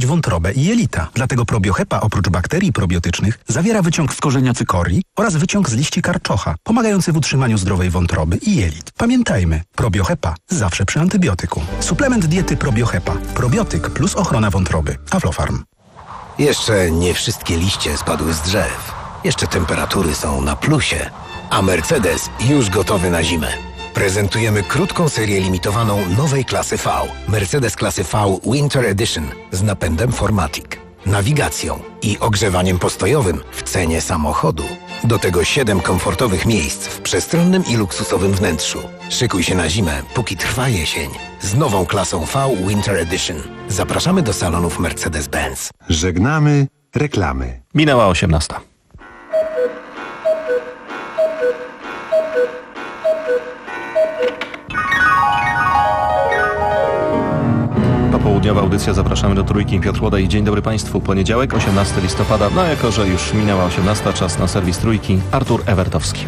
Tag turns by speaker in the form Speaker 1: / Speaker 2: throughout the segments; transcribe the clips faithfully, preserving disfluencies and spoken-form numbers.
Speaker 1: wątrobę i jelita. Dlatego probiohepa oprócz bakterii probiotycznych zawiera wyciąg z korzenia cykorii oraz wyciąg z liści karczocha, pomagający w utrzymaniu zdrowej wątroby i jelit. Pamiętajmy, probiohepa zawsze przy antybiotyku. Suplement diety probiohepa. Probiotyk plus ochrona wątroby. Aflofarm.
Speaker 2: Jeszcze nie wszystkie liście spadły z drzew. Jeszcze temperatury są na plusie. A Mercedes już gotowy na zimę. Prezentujemy krótką serię limitowaną nowej klasy V. Mercedes klasy V Winter Edition z napędem four matic, nawigacją i ogrzewaniem postojowym w cenie samochodu. Do tego siedem komfortowych miejsc w przestronnym i luksusowym wnętrzu. Szykuj się na zimę, póki trwa jesień. Z nową klasą V Winter Edition. Zapraszamy do salonów Mercedes-Benz.
Speaker 3: Żegnamy reklamy.
Speaker 4: Minęła osiemnasta. Popołudniowa audycja, zapraszamy do Trójki. Piotr Łodej. Dzień dobry Państwu. Poniedziałek, osiemnastego listopada. No jako, że już minęła osiemnasta, czas na serwis Trójki. Artur Ewertowski.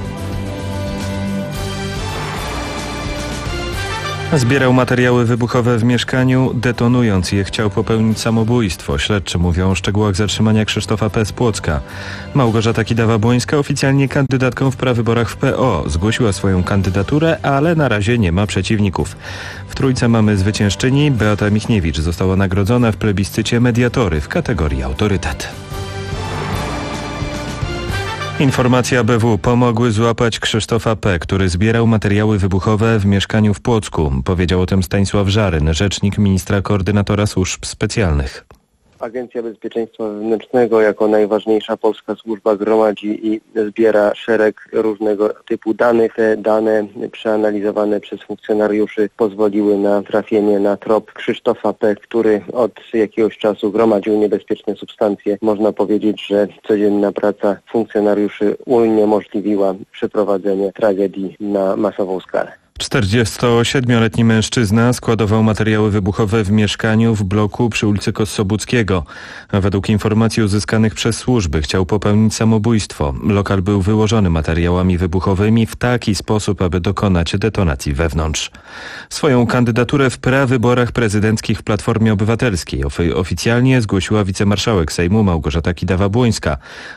Speaker 5: Zbierał materiały wybuchowe w mieszkaniu, detonując je chciał popełnić samobójstwo. Śledczy mówią o szczegółach zatrzymania Krzysztofa P. z Płocka. Małgorzata Kidawa-Błońska, oficjalnie kandydatką w prawyborach w P O. Zgłosiła swoją kandydaturę, ale na razie nie ma przeciwników. W Trójce mamy zwyciężczyni. Beata Michniewicz została nagrodzona w plebiscycie Mediatory w kategorii autorytet. Informacja A B W. Pomogły złapać Krzysztofa P., który zbierał materiały wybuchowe w mieszkaniu w Płocku. Powiedział o tym Stanisław Żaryn, rzecznik ministra koordynatora służb specjalnych.
Speaker 6: Agencja Bezpieczeństwa Wewnętrznego jako najważniejsza polska służba gromadzi i zbiera szereg różnego typu danych. Te dane przeanalizowane przez funkcjonariuszy pozwoliły na trafienie na trop Krzysztofa P., który od jakiegoś czasu gromadził niebezpieczne substancje. Można powiedzieć, że codzienna praca funkcjonariuszy uniemożliwiła przeprowadzenie tragedii na masową skalę.
Speaker 5: czterdziestosiedmioletni mężczyzna składował materiały wybuchowe w mieszkaniu w bloku przy ulicy Kossobuckiego. Według informacji uzyskanych przez służby chciał popełnić samobójstwo. Lokal był wyłożony materiałami wybuchowymi w taki sposób, aby dokonać detonacji wewnątrz. Swoją kandydaturę w prawyborach prezydenckich w Platformie Obywatelskiej oficjalnie zgłosiła wicemarszałek Sejmu Małgorzata Kidawa-Błońska.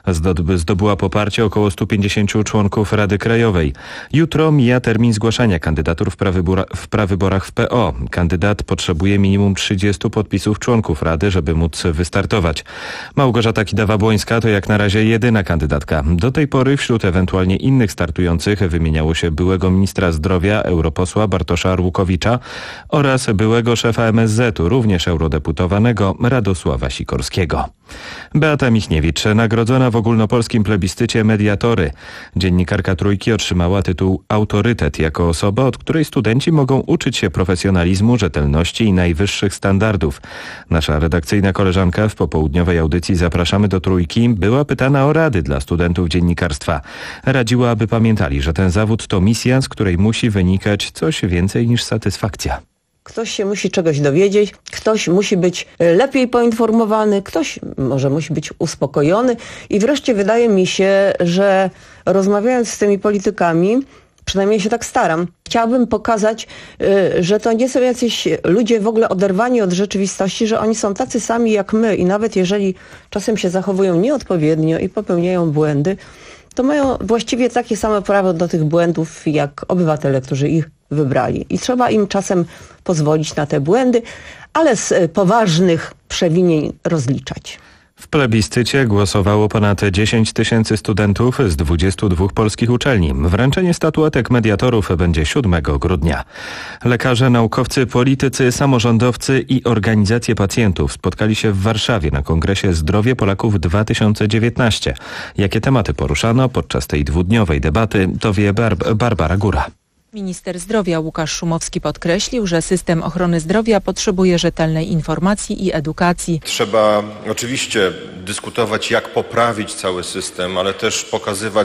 Speaker 5: Zdobyła poparcie około stu pięćdziesięciu członków Rady Krajowej. Jutro mija termin zgłaszania kandydatur w, prawybora, w prawyborach w P O. Kandydat potrzebuje minimum trzydziestu podpisów członków Rady, żeby móc wystartować. Małgorzata Kidawa-Błońska to jak na razie jedyna kandydatka. Do tej pory wśród ewentualnie innych startujących wymieniało się byłego ministra zdrowia, europosła Bartosza Arłukowicza oraz byłego szefa M S Z u, również eurodeputowanego Radosława Sikorskiego. Beata Michniewicz, nagrodzona w ogólnopolskim plebiscycie Mediatory. Dziennikarka Trójki otrzymała tytuł autorytet jako osoba, od której studenci mogą uczyć się profesjonalizmu, rzetelności i najwyższych standardów. Nasza redakcyjna koleżanka w popołudniowej audycji Zapraszamy do Trójki była pytana o rady dla studentów dziennikarstwa. Radziła, aby pamiętali, że ten zawód to misja, z której musi wynikać coś więcej niż satysfakcja.
Speaker 7: Ktoś się musi czegoś dowiedzieć, ktoś musi być lepiej poinformowany, ktoś może musi być uspokojony i wreszcie wydaje mi się, że rozmawiając z tymi politykami, przynajmniej się tak staram, chciałabym pokazać, że to nie są jacyś ludzie w ogóle oderwani od rzeczywistości, że oni są tacy sami jak my i nawet jeżeli czasem się zachowują nieodpowiednio i popełniają błędy, to mają właściwie takie same prawo do tych błędów jak obywatele, którzy ich wybrali. I trzeba im czasem pozwolić na te błędy, ale z poważnych przewinień rozliczać.
Speaker 5: W plebiscycie głosowało ponad dziesięć tysięcy studentów z dwudziestu dwóch polskich uczelni. Wręczenie statuetek mediatorów będzie siódmego grudnia. Lekarze, naukowcy, politycy, samorządowcy i organizacje pacjentów spotkali się w Warszawie na kongresie Zdrowie Polaków dwa tysiące dziewiętnaście. Jakie tematy poruszano podczas tej dwudniowej debaty, to wie Bar- Barbara Góra.
Speaker 8: Minister zdrowia Łukasz Szumowski podkreślił, że system ochrony zdrowia potrzebuje rzetelnej informacji i edukacji.
Speaker 9: Trzeba oczywiście dyskutować, jak poprawić cały system, ale też pokazywać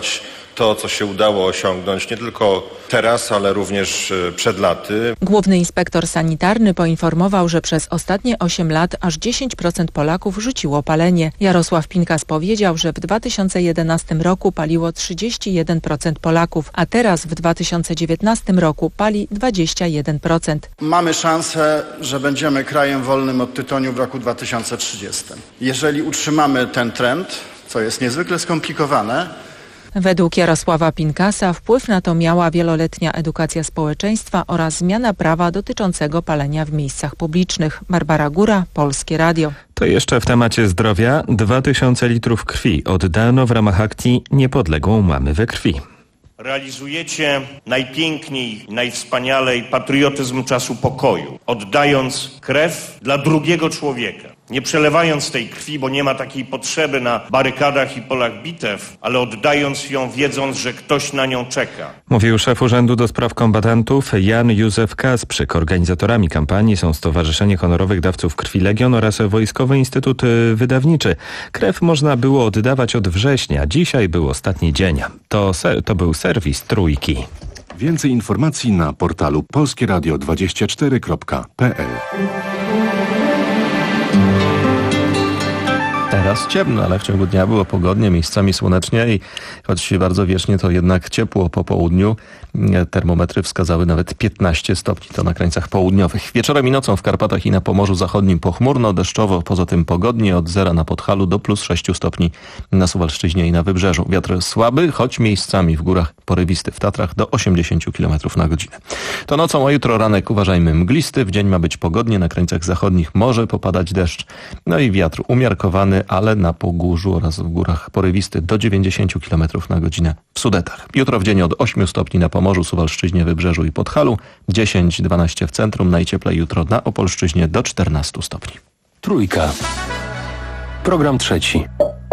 Speaker 9: to, co się udało osiągnąć nie tylko teraz, ale również przed laty.
Speaker 8: Główny inspektor sanitarny poinformował, że przez ostatnie osiem lat aż dziesięć procent Polaków rzuciło palenie. Jarosław Pinkas powiedział, że w dwa tysiące jedenastym roku paliło trzydzieści jeden procent Polaków, a teraz w dwa tysiące dziewiętnastym roku pali dwadzieścia jeden procent.
Speaker 10: Mamy szansę, że będziemy krajem wolnym od tytoniu w roku dwa tysiące trzydziestym. Jeżeli utrzymamy ten trend, co jest niezwykle skomplikowane.
Speaker 8: Według Jarosława Pinkasa wpływ na to miała wieloletnia edukacja społeczeństwa oraz zmiana prawa dotyczącego palenia w miejscach publicznych. Barbara Góra, Polskie Radio.
Speaker 5: To jeszcze w temacie zdrowia. Dwa tysiące litrów krwi oddano w ramach akcji Niepodległą mamy we krwi.
Speaker 11: Realizujecie najpiękniej, najwspanialej patriotyzm czasu pokoju, oddając krew dla drugiego człowieka. Nie przelewając tej krwi, bo nie ma takiej potrzeby na barykadach i polach bitew, ale oddając ją, wiedząc, że ktoś na nią czeka.
Speaker 5: Mówił szef Urzędu do Spraw Kombatantów Jan Józef Kasprzyk. Organizatorami kampanii są Stowarzyszenie Honorowych Dawców Krwi Legion oraz Wojskowy Instytut Wydawniczy. Krew można było oddawać od września. Dzisiaj był ostatni dzień. To, se, to był serwis Trójki.
Speaker 3: Więcej informacji na portalu polskie radio dwadzieścia cztery kropka p l.
Speaker 4: Teraz ciemno, ale w ciągu dnia było pogodnie, miejscami słonecznie i choć bardzo wiecznie, to jednak ciepło po południu. Termometry wskazały nawet piętnaście stopni, to na krańcach południowych. Wieczorem i nocą w Karpatach i na Pomorzu Zachodnim pochmurno, deszczowo, poza tym pogodnie od zera na Podhalu do plus sześciu stopni na Suwalszczyźnie i na Wybrzeżu. Wiatr słaby, choć miejscami w górach porywisty, w Tatrach do osiemdziesięciu kilometrów na godzinę. To nocą, a jutro ranek uważajmy mglisty, w dzień ma być pogodnie, na krańcach zachodnich może popadać deszcz. No i wiatr umiarkowany, ale na Pogórzu oraz w górach porywisty do dziewięćdziesięciu kilometrów na godzinę w Sudetach. Jutro w dzień od ośmiu stopni na Pomorzu, Suwalszczyźnie, Wybrzeżu i Podhalu, dziesięć do dwunastu w centrum, najcieplej jutro na Opolszczyźnie do czternastu stopni.
Speaker 2: Trójka. Program trzeci.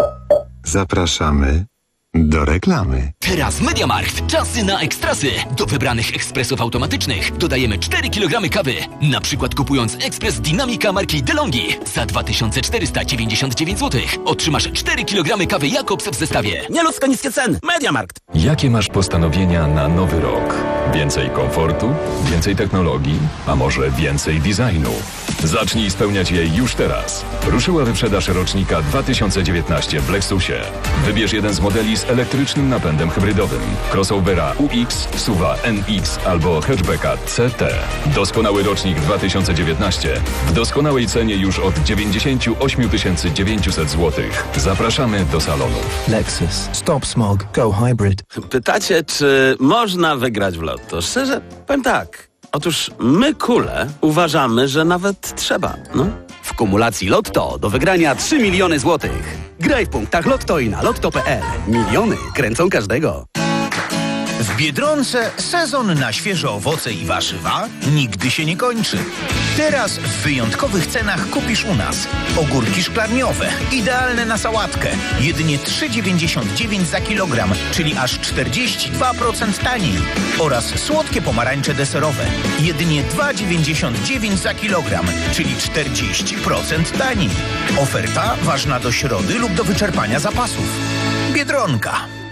Speaker 3: Zapraszamy do reklamy.
Speaker 12: Teraz MediaMarkt. Czasy na ekstrasy. Do wybranych ekspresów automatycznych dodajemy cztery kilogramy kawy. Na przykład kupując ekspres Dynamika marki DeLonghi za dwa tysiące czterysta dziewięćdziesiąt dziewięć złotych otrzymasz cztery kilogramy kawy Jakobs w zestawie.
Speaker 13: Nieludzko niskie ceny. MediaMarkt.
Speaker 14: Jakie masz postanowienia na nowy rok? Więcej komfortu? Więcej technologii? A może więcej designu? Zacznij spełniać je już teraz. Ruszyła wyprzedaż rocznika dwa tysiące dziewiętnaście w Lexusie. Wybierz jeden z modeli z elektrycznym napędem hybrydowym. Crossovera U X, SUVa N X albo hatchbacka C T. Doskonały rocznik dwa tysiące dziewiętnaście w doskonałej cenie już od dziewięćdziesiąt osiem tysięcy dziewięćset złotych. Zapraszamy do salonu.
Speaker 15: Lexus. Stop smog. Go hybrid.
Speaker 13: Pytacie, czy można wygrać w lotto? Szczerze, powiem tak. Otóż my, kule, uważamy, że nawet trzeba, no. W kumulacji Lotto do wygrania trzy miliony złotych. Graj w punktach Lotto i na lotto kropka p l. Miliony kręcą każdego.
Speaker 16: W Biedronce sezon na świeże owoce i warzywa nigdy się nie kończy. Teraz w wyjątkowych cenach kupisz u nas ogórki szklarniowe, idealne na sałatkę, jedynie trzy dziewięćdziesiąt dziewięć za kilogram, czyli aż czterdzieści dwa procent taniej. Oraz słodkie pomarańcze deserowe, jedynie dwa dziewięćdziesiąt dziewięć za kilogram, czyli czterdzieści procent taniej. Oferta ważna do środy lub do wyczerpania zapasów. Biedronka.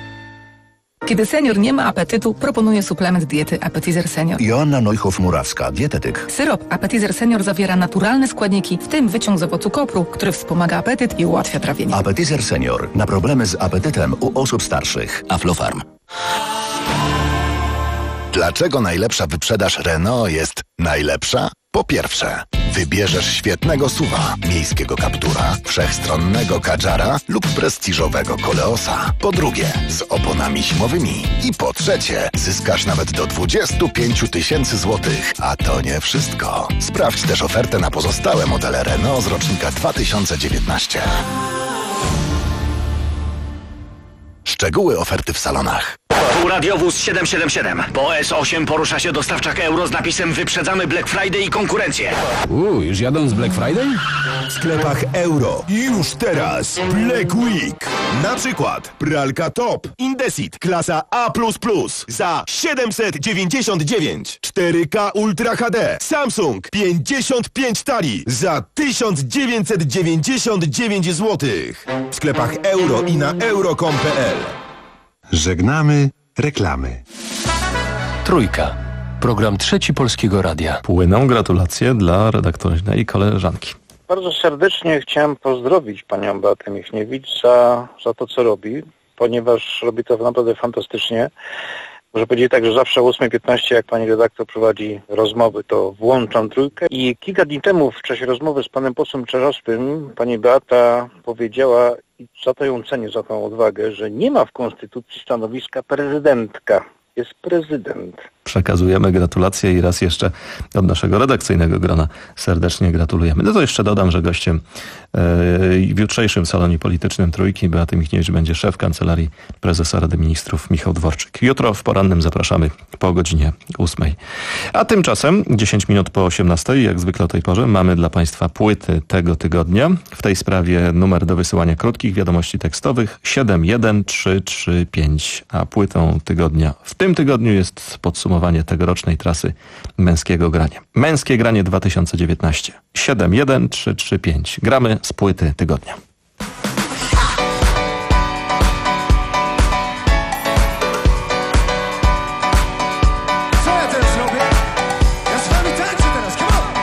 Speaker 17: Kiedy senior nie ma apetytu, proponuję suplement diety Appetizer Senior.
Speaker 18: Joanna Neuhoff-Murawska, dietetyk.
Speaker 17: Syrop Appetizer Senior zawiera naturalne składniki, w tym wyciąg z owocu kopru, który wspomaga apetyt i ułatwia trawienie.
Speaker 18: Appetizer Senior. Na problemy z apetytem u osób starszych. Aflofarm.
Speaker 19: Dlaczego najlepsza wyprzedaż Renault jest najlepsza? Po pierwsze, wybierzesz świetnego suwa, miejskiego Captura, wszechstronnego Kadżara lub prestiżowego Koleosa. Po drugie, z oponami zimowymi. I po trzecie, zyskasz nawet do dwudziestu pięciu tysięcy złotych. A to nie wszystko. Sprawdź też ofertę na pozostałe modele Renault z rocznika dwa tysiące dziewiętnaście. Szczegóły oferty w salonach.
Speaker 20: Radiowóz siedem siedem siedem. Po S osiem porusza się dostawczak euro z napisem "Wyprzedzamy Black Friday i konkurencję".
Speaker 21: Uuu, już jadą z Black Friday?
Speaker 22: W sklepach euro. Już teraz Black Week. Na przykład pralka Top Indesit klasa A plus plus za siedemset dziewięćdziesiąt dziewięć. cztery K Ultra H D Samsung pięćdziesiąt pięć tali za tysiąc dziewięćset dziewięćdziesiąt dziewięć złotych. W sklepach euro i na euro kropka com kropka p l.
Speaker 3: Żegnamy reklamy.
Speaker 1: Trójka. Program Trzeci Polskiego Radia.
Speaker 4: Płyną gratulacje dla redaktorki i koleżanki.
Speaker 6: Bardzo serdecznie chciałem pozdrowić panią Beatę Michniewicz za, za to, co robi, ponieważ robi to naprawdę fantastycznie. Muszę powiedzieć tak, że zawsze o ósma piętnaście, jak pani redaktor prowadzi rozmowy, to włączam Trójkę. I kilka dni temu w czasie rozmowy z panem posłem Czarzastym pani Beata powiedziała, i za to ją cenię, za tą odwagę, że nie ma w Konstytucji stanowiska prezydentka. Jest prezydent.
Speaker 4: Przekazujemy gratulacje i raz jeszcze od naszego redakcyjnego grona serdecznie gratulujemy. No to jeszcze dodam, że gościem yy, w jutrzejszym salonie politycznym Trójki Beaty Michniewicz będzie szef Kancelarii Prezesa Rady Ministrów Michał Dworczyk. Jutro w porannym zapraszamy po godzinie ósmej. A tymczasem dziesięć minut po osiemnastej, jak zwykle o tej porze, mamy dla Państwa płyty tego tygodnia. W tej sprawie numer do wysyłania krótkich wiadomości tekstowych siedem jeden trzy trzy pięć, a płytą tygodnia w tym tygodniu jest podsumowanie tegorocznej trasy Męskiego Grania. Męskie Granie dwa tysiące dziewiętnaście. siedem jeden trzy trzy pięć. Gramy z płyty tygodnia.
Speaker 23: Co ja teraz robię? Ja z wami tańczę teraz, come on!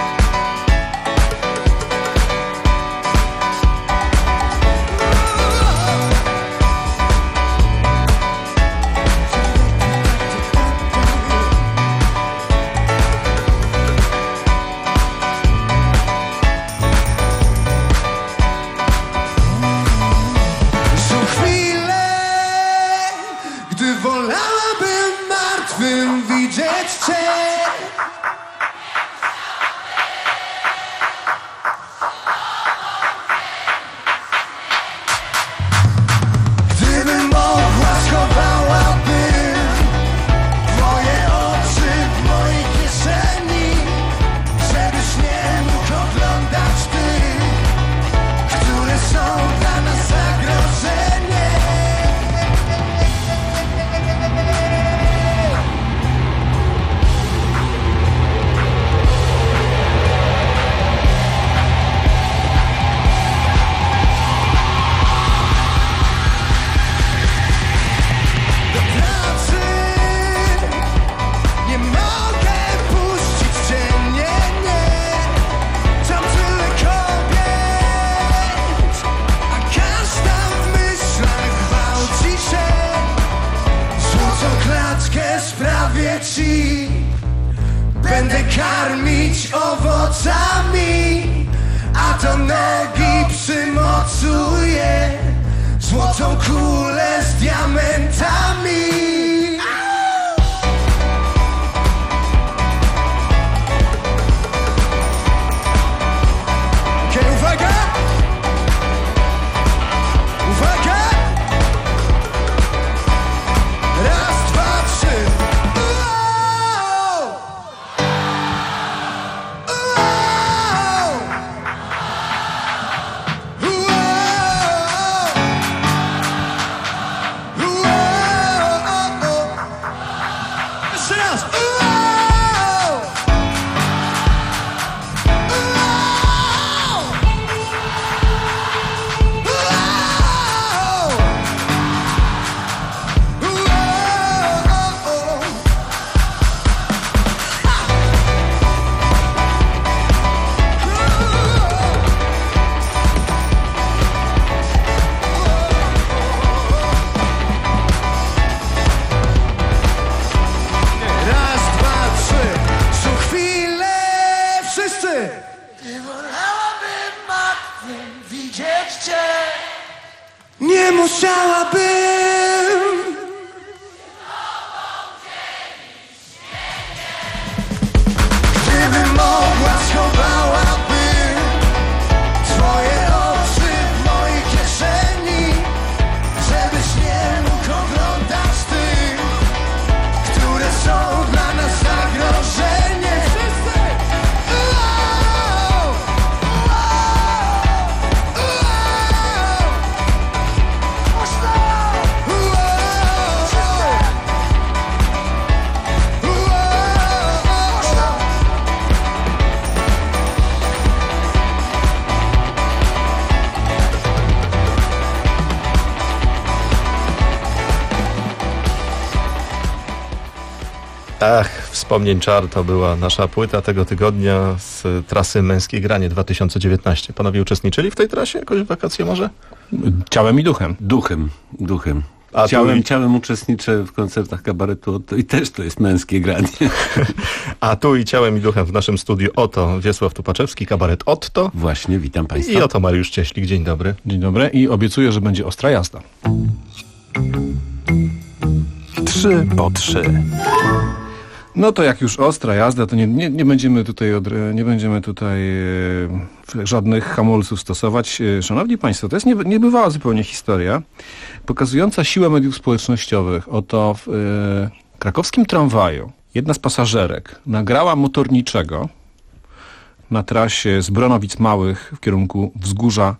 Speaker 24: Będę karmić owocami, a to nogi przymocuję złotą kulę z diamentami. Okej, uwaga! Uwaga! Raz, dwa, trzy. Nie musiałabym. Gdybym mogła, schowałabym twoje oczy w mojej kieszeni, żebyś nie mógł oglądać tych, które są dla nas zagrożeniem. Wszyscy!
Speaker 4: Ach, wspomnień czar to była nasza płyta tego tygodnia z trasy Męskie Granie dwa tysiące dziewiętnaście. Panowie uczestniczyli w tej trasie jakoś w wakacje może?
Speaker 7: Ciałem i duchem.
Speaker 8: Duchem, duchem.
Speaker 4: A
Speaker 8: ciałem,
Speaker 4: tu...
Speaker 8: ciałem uczestniczę w koncertach kabaretu Otto i też to jest Męskie Granie.
Speaker 4: A tu i ciałem i duchem w naszym studiu oto Wiesław Tupaczewski, kabaret Otto.
Speaker 8: Właśnie, witam Państwa.
Speaker 4: I oto Mariusz Cieślik, dzień dobry.
Speaker 7: Dzień dobry i obiecuję, że będzie ostra jazda.
Speaker 15: Trzy po trzy.
Speaker 7: No to jak już ostra jazda, to nie, nie, nie będziemy tutaj, od, nie będziemy tutaj e, żadnych hamulców stosować. E, szanowni Państwo, to jest nie, niebywała zupełnie historia, pokazująca siłę mediów społecznościowych. Oto w e, krakowskim tramwaju jedna z pasażerek nagrała motorniczego na trasie z Bronowic Małych w kierunku Wzgórza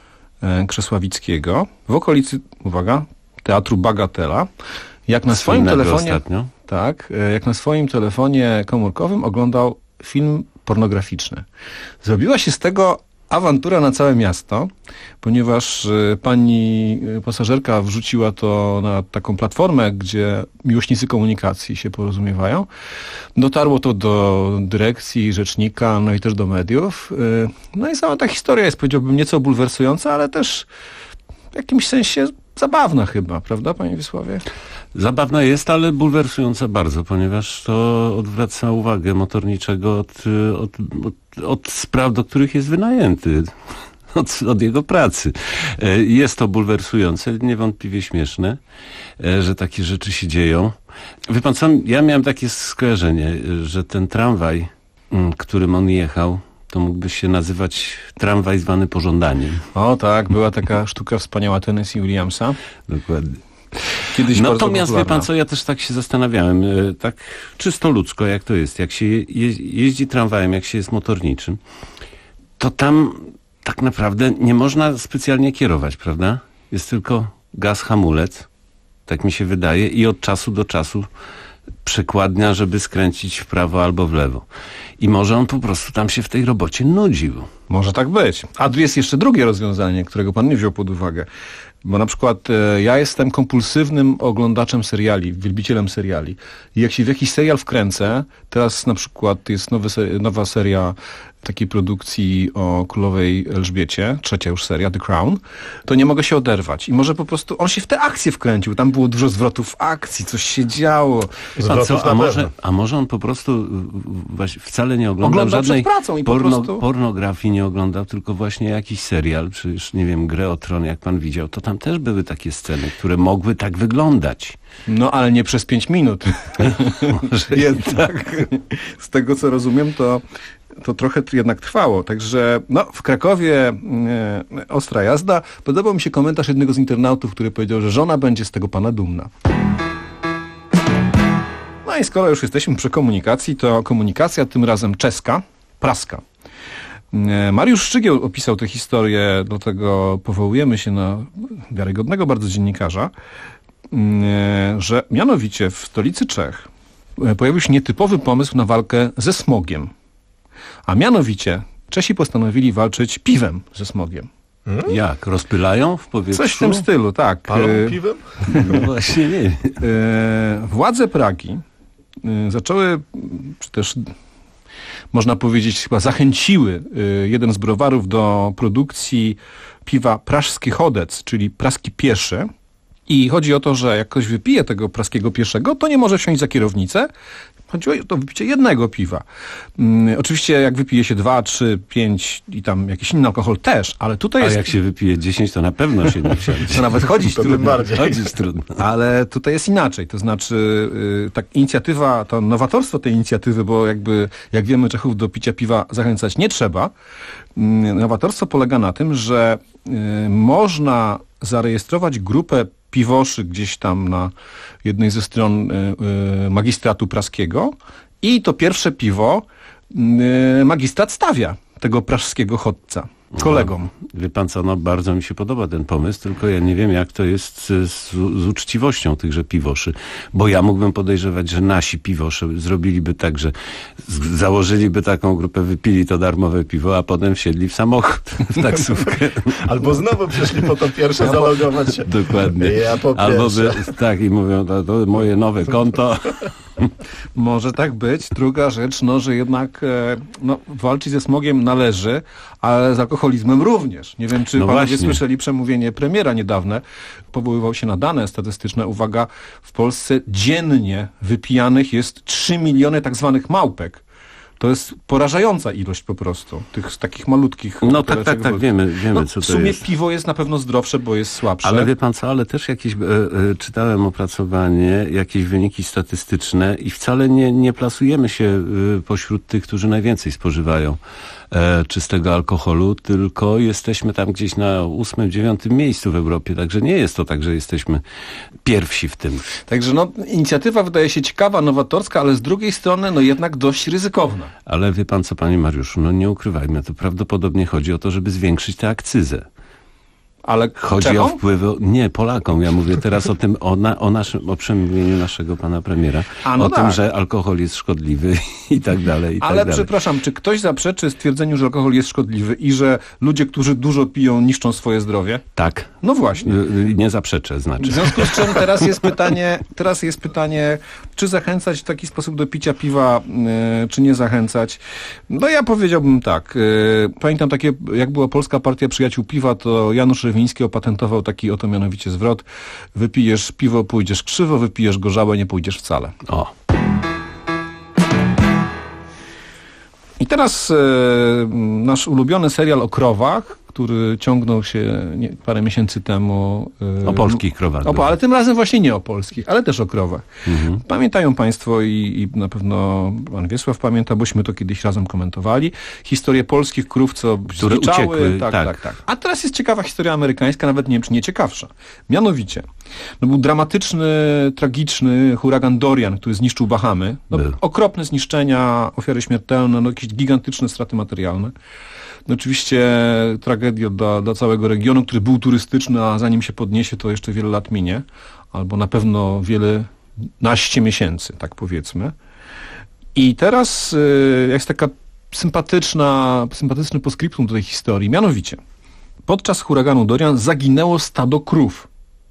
Speaker 7: e, Krzesławickiego w okolicy, uwaga, Teatru Bagatela. Jak na swoim telefonie...
Speaker 8: Ostatnio.
Speaker 7: Tak, jak na swoim telefonie komórkowym oglądał film pornograficzny. Zrobiła się z tego awantura na całe miasto, ponieważ pani pasażerka wrzuciła to na taką platformę, gdzie miłośnicy komunikacji się porozumiewają. Dotarło to do dyrekcji, rzecznika, no i też do mediów. No i cała ta historia jest, powiedziałbym, nieco bulwersująca, ale też w jakimś sensie zabawna chyba, prawda, panie Wiesławie?
Speaker 8: Zabawna jest, ale bulwersująca bardzo, ponieważ to odwraca uwagę motorniczego od, od, od, od spraw, do których jest wynajęty, od, od jego pracy. Jest to bulwersujące, niewątpliwie śmieszne, że takie rzeczy się dzieją. Wie pan co, ja miałem takie skojarzenie, że ten tramwaj, którym on jechał, to mógłby się nazywać tramwaj zwany pożądaniem.
Speaker 7: O tak, była taka sztuka wspaniała Tennessee Williamsa.
Speaker 8: Dokładnie.
Speaker 7: Kiedyś
Speaker 8: Natomiast wie pan co, ja też tak się zastanawiałem, tak czysto ludzko jak to jest, jak się je, jeździ tramwajem, jak się jest motorniczym, to tam tak naprawdę nie można specjalnie kierować, prawda? Jest tylko gaz, hamulec, tak mi się wydaje, i od czasu do czasu przekładnia, żeby skręcić w prawo albo w lewo. I może on po prostu tam się w tej robocie nudził.
Speaker 7: Może tak być. A tu jest jeszcze drugie rozwiązanie, którego pan nie wziął pod uwagę. Bo na przykład e, ja jestem kompulsywnym oglądaczem seriali, wielbicielem seriali. I jak się w jakiś serial wkręcę, teraz na przykład jest nowy, nowa seria takiej produkcji o królowej Elżbiecie, trzecia już seria, The Crown, to nie mogę się oderwać. I może po prostu on się w te akcje wkręcił. Tam było dużo zwrotów akcji, coś się działo.
Speaker 8: Pan co, a, może, a może on po prostu wcale nie oglądał
Speaker 7: Oglądał
Speaker 8: żadnej
Speaker 7: przed pracą i po
Speaker 8: porno,
Speaker 7: prostu...
Speaker 8: pornografii, nie oglądał, tylko właśnie jakiś serial, przecież nie wiem, Grę o Tron, jak pan widział, to tam też były takie sceny, które mogły tak wyglądać.
Speaker 7: No, ale nie przez pięć minut.
Speaker 8: Może
Speaker 7: jednak. Z tego, co rozumiem, to to trochę jednak trwało. Także no, w Krakowie e, ostra jazda. Podobał mi się komentarz jednego z internautów, który powiedział, że żona będzie z tego pana dumna. No i skoro już jesteśmy przy komunikacji, to komunikacja tym razem czeska, praska. E, Mariusz Szczygieł opisał tę historię, dlatego powołujemy się na wiarygodnego bardzo dziennikarza, e, że mianowicie w stolicy Czech pojawił się nietypowy pomysł na walkę ze smogiem. A mianowicie Czesi postanowili walczyć piwem ze smogiem.
Speaker 8: Hmm? Jak? Rozpylają w powietrzu?
Speaker 7: Coś w tym stylu, tak.
Speaker 4: Palą piwem?
Speaker 8: No właśnie nie.
Speaker 7: Władze Pragi zaczęły, czy też można powiedzieć chyba zachęciły jeden z browarów do produkcji piwa Prażski Chodec, czyli praski pieszy. I chodzi o to, że jak ktoś wypije tego praskiego pieszego, to nie może wsiąść za kierownicę. Chodzi o to wypicie jednego piwa. Um, oczywiście jak wypije się dwa, trzy, pięć i tam jakiś inny alkohol też, ale tutaj
Speaker 8: A
Speaker 7: jest...
Speaker 8: jak się wypije dziesięć, to na pewno się nie wsiądzie.
Speaker 7: To nawet chodzić
Speaker 4: to
Speaker 7: trudno.
Speaker 4: bardziej.
Speaker 8: Chodzić trudno.
Speaker 7: Ale tutaj jest inaczej. To znaczy yy, ta inicjatywa, to nowatorstwo tej inicjatywy, bo jakby, jak wiemy, Czechów do picia piwa zachęcać nie trzeba. Yy, nowatorstwo polega na tym, że yy, można zarejestrować grupę piwoszy gdzieś tam na jednej ze stron y, y, magistratu praskiego i to pierwsze piwo y, magistrat stawia tego prażskiego chodca kolegom.
Speaker 8: No, wie pan co, no bardzo mi się podoba ten pomysł, tylko ja nie wiem, jak to jest z, z uczciwością tychże piwoszy, bo ja mógłbym podejrzewać, że nasi piwosze zrobiliby tak, że z, założyliby taką grupę, wypili to darmowe piwo, a potem wsiedli w samochód, w taksówkę.
Speaker 4: Albo znowu przyszli po to pierwsze zalogować się.
Speaker 8: Dokładnie.
Speaker 4: Ja po
Speaker 8: Albo by,
Speaker 4: pierwsze.
Speaker 8: tak, i mówią, to, to moje nowe konto.
Speaker 7: Może tak być. Druga rzecz, no, że jednak e, no, walczyć ze smogiem należy, ale z alkoholizmem również. Nie wiem, czy
Speaker 8: No
Speaker 7: panowie
Speaker 8: właśnie.
Speaker 7: słyszeli przemówienie premiera niedawne. Powoływał się na dane statystyczne. Uwaga, w Polsce dziennie wypijanych jest trzy miliony tak zwanych małpek. To jest porażająca ilość po prostu, tych takich malutkich...
Speaker 8: No tak, tak, tak, wiemy, wiemy
Speaker 7: no,
Speaker 8: co
Speaker 7: w
Speaker 8: to
Speaker 7: sumie
Speaker 8: jest.
Speaker 7: piwo jest na pewno zdrowsze, bo jest słabsze.
Speaker 8: Ale wie pan co, ale też jakieś, e, e, czytałem opracowanie, jakieś wyniki statystyczne i wcale nie, nie plasujemy się e, pośród tych, którzy najwięcej spożywają e, czystego alkoholu, tylko jesteśmy tam gdzieś na ósmym, dziewiątym miejscu w Europie, także nie jest to tak, że jesteśmy pierwsi w tym.
Speaker 7: Także no, inicjatywa wydaje się ciekawa, nowatorska, ale z drugiej strony no jednak dość ryzykowna.
Speaker 8: Ale wie pan co, panie Mariuszu, no nie ukrywajmy, to prawdopodobnie chodzi o to, żeby zwiększyć tę akcyzę.
Speaker 7: Ale
Speaker 8: chodzi
Speaker 7: czego?
Speaker 8: o wpływy, nie, Polakom, ja mówię teraz o tym, o, na, o naszym, o przemówieniu naszego pana premiera,
Speaker 7: A, no
Speaker 8: o
Speaker 7: tak.
Speaker 8: tym, że alkohol jest szkodliwy i tak dalej, i
Speaker 7: Ale
Speaker 8: tak dalej.
Speaker 7: przepraszam, czy ktoś zaprzeczy stwierdzeniu, że alkohol jest szkodliwy i że ludzie, którzy dużo piją, niszczą swoje zdrowie?
Speaker 8: Tak.
Speaker 7: No właśnie.
Speaker 8: Y, Nie zaprzeczę, znaczy.
Speaker 7: W związku z czym teraz jest pytanie, teraz jest pytanie, czy zachęcać w taki sposób do picia piwa, y, czy nie zachęcać. No ja powiedziałbym tak. Y, pamiętam takie, jak była Polska Partia Przyjaciół Piwa, to Janusz Rewiński opatentował taki oto mianowicie zwrot: wypijesz piwo, pójdziesz krzywo, wypijesz gorzałe, nie pójdziesz wcale.
Speaker 8: O.
Speaker 7: I teraz e, nasz ulubiony serial o krowach, który ciągnął się nie, parę miesięcy temu. E,
Speaker 8: O polskich krowach.
Speaker 7: O, ale tym razem właśnie nie o polskich, ale też o krowach.
Speaker 8: Mhm.
Speaker 7: Pamiętają państwo i, i na pewno pan Wiesław pamięta, bośmy to kiedyś razem komentowali. Historię polskich krów, co
Speaker 8: Które
Speaker 7: zliczały.
Speaker 8: uciekły,
Speaker 7: Tak,
Speaker 8: tak.
Speaker 7: tak, tak. A teraz jest ciekawa historia amerykańska, nawet nie wiem, czy nie ciekawsza. Mianowicie, no był dramatyczny, tragiczny huragan Dorian, który zniszczył Bahamy. No, okropne zniszczenia, ofiary śmiertelne, no, jakieś gigantyczne straty materialne. No, oczywiście tragedia dla, dla całego regionu, który był turystyczny, a zanim się podniesie, to jeszcze wiele lat minie. Albo na pewno wiele naście miesięcy, tak powiedzmy. I teraz y, jest taka sympatyczna, sympatyczny postscriptum do tej historii. Mianowicie, podczas huraganu Dorian zaginęło stado krów.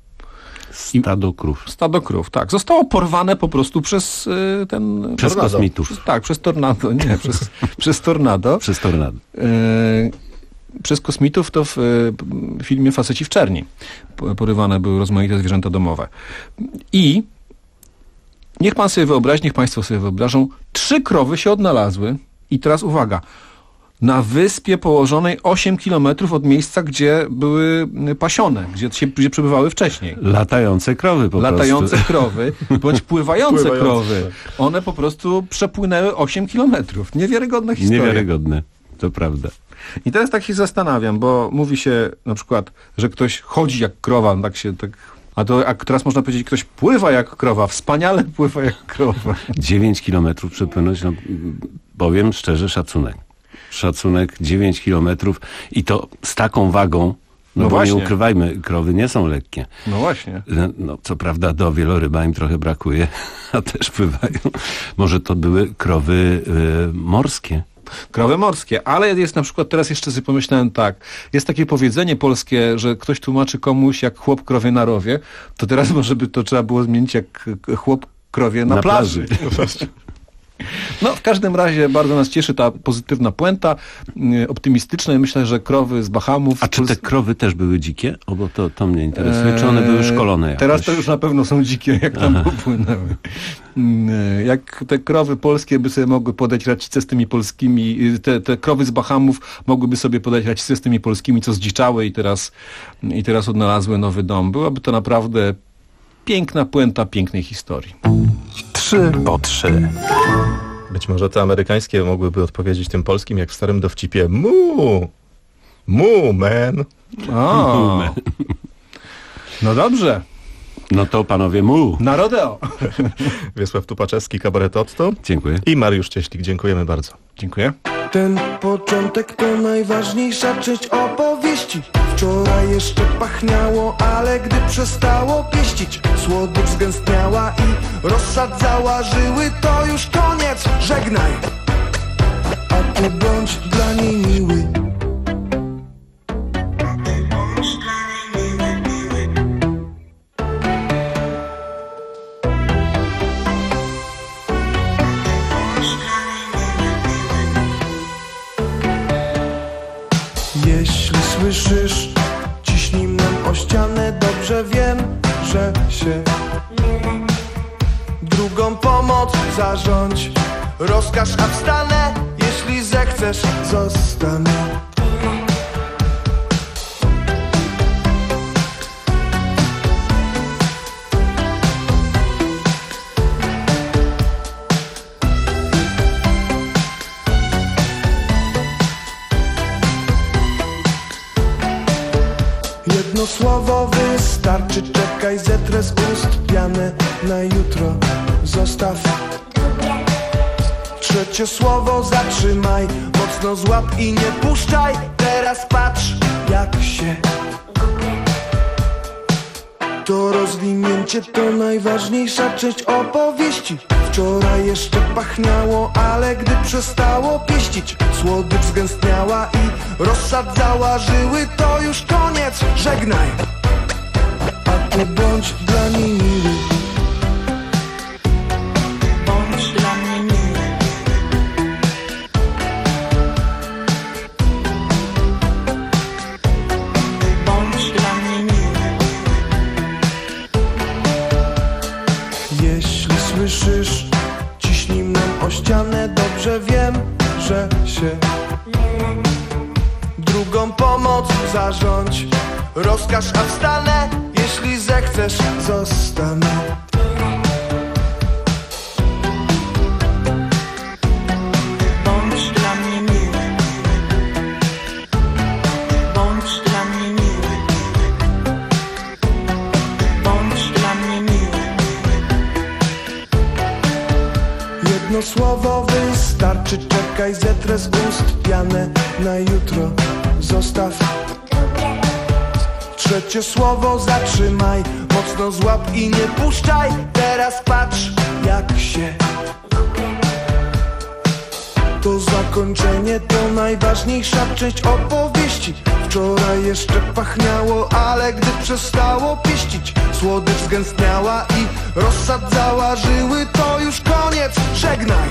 Speaker 8: Stado krów.
Speaker 7: Stado krów, tak. Zostało porwane po prostu przez y, ten...
Speaker 8: Przez
Speaker 7: tornado.
Speaker 8: kosmitów.
Speaker 7: Przez, tak, przez tornado, nie, przez, przez tornado.
Speaker 8: Przez tornado.
Speaker 7: Y, przez kosmitów to w y, filmie Faceci w czerni porywane były rozmaite zwierzęta domowe. I niech pan sobie wyobrazi, niech państwo sobie wyobrażą, trzy krowy się odnalazły i teraz uwaga, na wyspie położonej osiem kilometrów od miejsca, gdzie były pasione, gdzie, się, gdzie przebywały wcześniej.
Speaker 8: Latające krowy po
Speaker 7: Latające
Speaker 8: prostu.
Speaker 7: krowy, bądź pływające,
Speaker 8: Pływające,
Speaker 7: krowy. One po prostu przepłynęły osiem kilometrów. Niewiarygodna historia.
Speaker 8: Niewiarygodne, to prawda.
Speaker 7: I teraz tak się zastanawiam, bo mówi się na przykład, że ktoś chodzi jak krowa, tak się tak... A to a teraz można powiedzieć, ktoś pływa jak krowa, wspaniale pływa jak krowa.
Speaker 8: dziewięć kilometrów przepłynąć, no powiem szczerze, szacunek. Szacunek dziewięć kilometrów i to z taką wagą, no,
Speaker 7: No
Speaker 8: bo
Speaker 7: właśnie.
Speaker 8: nie ukrywajmy, krowy nie są lekkie.
Speaker 7: No właśnie.
Speaker 8: No, co prawda do wieloryba im trochę brakuje, a też pływają. Może to były krowy y, morskie.
Speaker 7: Krowy morskie, ale jest na przykład, teraz jeszcze sobie pomyślałem tak, jest takie powiedzenie polskie, że ktoś tłumaczy komuś jak chłop krowie na rowie, to teraz może by to trzeba było zmienić jak chłop krowie na,
Speaker 8: Na
Speaker 7: plaży.
Speaker 8: plaży.
Speaker 7: No, w każdym razie bardzo nas cieszy ta pozytywna puenta, yy, optymistyczna i myślę, że krowy z Bahamów...
Speaker 8: A czy te krowy też były dzikie? O, bo to, to mnie interesuje. Czy one były szkolone jakoś?
Speaker 7: Teraz to już na pewno są dzikie, jak tam popłynęły. Yy, Jak te krowy polskie by sobie mogły podać racicę z tymi polskimi, yy, te, te krowy z Bahamów mogłyby sobie podać racicę z tymi polskimi, co zdziczały i teraz, i teraz odnalazły nowy dom. Byłaby to naprawdę piękna puenta pięknej historii.
Speaker 15: Trzy po trzy.
Speaker 4: Być może te amerykańskie mogłyby odpowiedzieć tym polskim, jak w starym dowcipie. Mu! Mu, man!
Speaker 7: O. No dobrze.
Speaker 8: No to panowie mu.
Speaker 7: Na rodeo.
Speaker 4: Wiesław Tupaczewski, Kabaret Otto.
Speaker 8: Dziękuję.
Speaker 4: I Mariusz Cieślik. Dziękujemy bardzo.
Speaker 7: Dziękuję.
Speaker 23: Ten początek to najważniejsza część opowieści. Wczoraj jeszcze pachniało, ale gdy przestało pieścić, słodycz zgęstniała i rozsadzała żyły, to już koniec, żegnaj. A ty bądź dla niej miły. o ścianę, dobrze wiem, że się drugą pomoc zarządź. Rozkaż, a wstanę, jeśli zechcesz, zostanę. Jedno słowo wystarczy, czekaj, zetrę z ust pianę na jutro, zostaw. Trzecie słowo zatrzymaj, mocno złap i nie puszczaj. Teraz patrz, jak się to rozwinięcie to najważniejsza część opowieści. Wczoraj jeszcze pachniało, ale gdy przestało pieścić, słodycz zgęstniała i rozsadzała żyły, to już koniec, żegnaj. A ty bądź dla niej miły. Bądź dla mnie miły. Bądź dla mnie miły. Jeśli słyszysz, ciśnij mną o ścianę, dobrze wiem, że się drugą pomoc zarządź. Rozkaż, a wstanę, jeśli zechcesz, zostanę. Bądź dla mnie miły. Bądź dla mnie miły. Bądź dla mnie miły. Jedno słowo wystarczy, czekaj, zetrę z ust pianę na jutro, zostaw. Trzecie słowo zatrzymaj, mocno złap i nie puszczaj. Teraz patrz, jak się to zakończenie to najważniejsza część opowieści. Wczoraj jeszcze pachniało, ale gdy przestało pieścić, słodycz zgęstniała i rozsadzała żyły, to już koniec, żegnaj.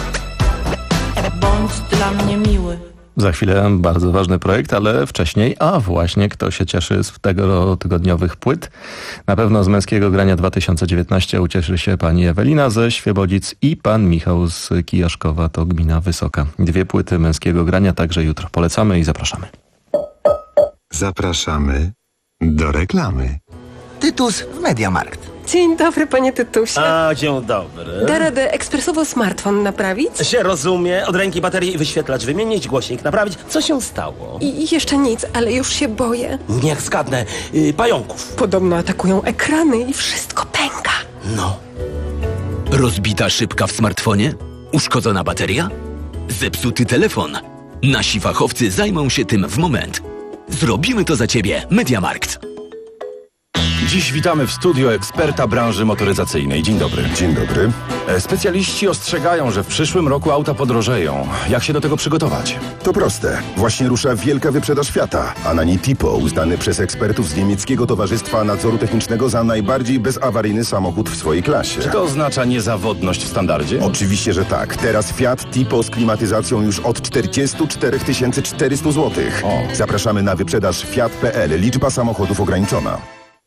Speaker 17: Bądź dla mnie miły.
Speaker 4: Za chwilę bardzo ważny projekt, ale wcześniej, a właśnie kto się cieszy z tego tygodniowych płyt. Na pewno z Męskiego Grania dwa tysiące dziewiętnaście ucieszy się pani Ewelina ze Świebodzic i pan Michał z Kijaszkowa, to gmina Wysoka. Dwie płyty Męskiego Grania także jutro. Polecamy i zapraszamy.
Speaker 5: Zapraszamy do reklamy.
Speaker 16: Tytus w Mediamarkt.
Speaker 9: Dzień dobry, panie Tytusie.
Speaker 10: A, dzień dobry.
Speaker 9: Da radę ekspresowo smartfon naprawić?
Speaker 10: Się rozumie, od ręki baterii wyświetlacz wymienić, głośnik naprawić. Co się stało?
Speaker 9: I jeszcze nic, ale już się boję.
Speaker 10: Niech zgadnę, yy, pająków.
Speaker 9: Podobno atakują ekrany i wszystko pęka.
Speaker 12: No. Rozbita szybka w smartfonie? Uszkodzona bateria? Zepsuty telefon? Nasi fachowcy zajmą się tym w moment. Zrobimy to za ciebie. Mediamarkt.
Speaker 11: Dziś witamy w studio eksperta branży motoryzacyjnej. Dzień dobry.
Speaker 5: Dzień dobry.
Speaker 11: Specjaliści ostrzegają, że w przyszłym roku auta podrożeją. Jak się do tego przygotować?
Speaker 5: To proste. Właśnie rusza wielka wyprzedaż Fiata, a na niej Tipo, uznany przez ekspertów z niemieckiego Towarzystwa Nadzoru Technicznego za najbardziej bezawaryjny samochód w swojej klasie.
Speaker 11: Czy to oznacza niezawodność w standardzie?
Speaker 5: Oczywiście, że tak. Teraz Fiat Tipo z klimatyzacją już od czterdzieści cztery tysiące czterysta złotych.
Speaker 11: O.
Speaker 5: Zapraszamy na wyprzedaż Fiat kropka p l. Liczba samochodów ograniczona.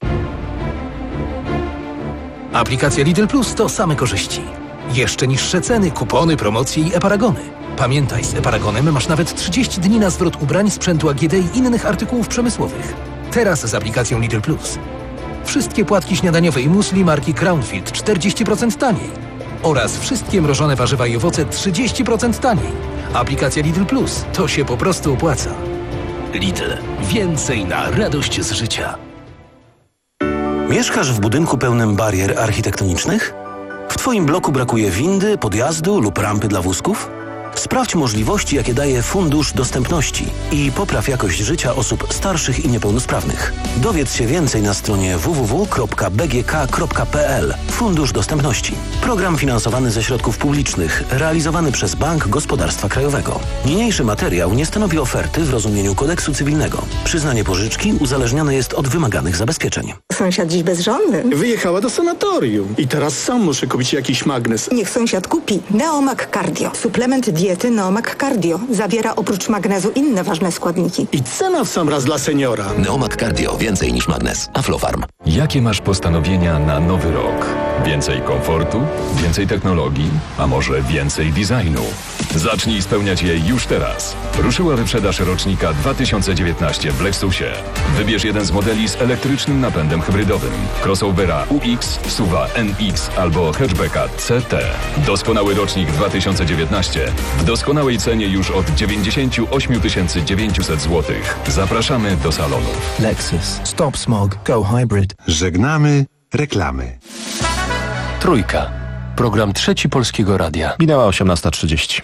Speaker 25: Aplikacja Lidl Plus to same korzyści. Jeszcze niższe ceny, kupony, promocje i e-paragony. Pamiętaj, z e-paragonem masz nawet trzydzieści dni na zwrot ubrań, sprzętu A G D i innych artykułów przemysłowych. Teraz z aplikacją Lidl Plus. Wszystkie płatki śniadaniowe i musli marki Crownfield czterdzieści procent taniej. Oraz wszystkie mrożone warzywa i owoce trzydzieści procent taniej. Aplikacja Lidl Plus to się po prostu opłaca.
Speaker 12: Lidl. Więcej na radość z życia.
Speaker 26: Mieszkasz w budynku pełnym barier architektonicznych? W Twoim bloku brakuje windy, podjazdu lub rampy dla wózków? Sprawdź możliwości, jakie daje Fundusz Dostępności i popraw jakość życia osób starszych i niepełnosprawnych. Dowiedz się więcej na stronie w w w kropka b g k kropka p l. Fundusz Dostępności. Program finansowany ze środków publicznych, realizowany przez Bank Gospodarstwa Krajowego. Niniejszy materiał nie stanowi oferty w rozumieniu kodeksu cywilnego. Przyznanie pożyczki uzależnione jest od wymaganych zabezpieczeń.
Speaker 2: sąsiad dziś bezżonny.
Speaker 13: Wyjechała do sanatorium i teraz sam muszę kupić jakiś magnes.
Speaker 2: Niech sąsiad kupi Neomag Cardio. Suplement diety Neomag Cardio. Zawiera oprócz magnezu inne ważne składniki.
Speaker 13: I cena w sam raz dla seniora.
Speaker 14: Neomag Cardio. Więcej niż magnes. Aflofarm.
Speaker 18: Jakie masz postanowienia na nowy rok? Więcej komfortu? Więcej technologii? A może więcej designu? Zacznij spełniać je już teraz. Ruszyła wyprzedaż rocznika dwa tysiące dziewiętnaście w Lexusie. Wybierz jeden z modeli z elektrycznym napędem hybrydowym. Crossovera U X, SUVa N X albo hatchbacka C T. Doskonały rocznik dwa tysiące dziewiętnaście w doskonałej cenie już od dziewięćdziesiąt osiem tysięcy dziewięćset złotych. Zapraszamy do salonów.
Speaker 19: Lexus. Stop smog. Go hybrid.
Speaker 3: Żegnamy reklamy.
Speaker 1: Trójka. Program Trzeci Polskiego Radia.
Speaker 4: Minęła osiemnasta trzydzieści.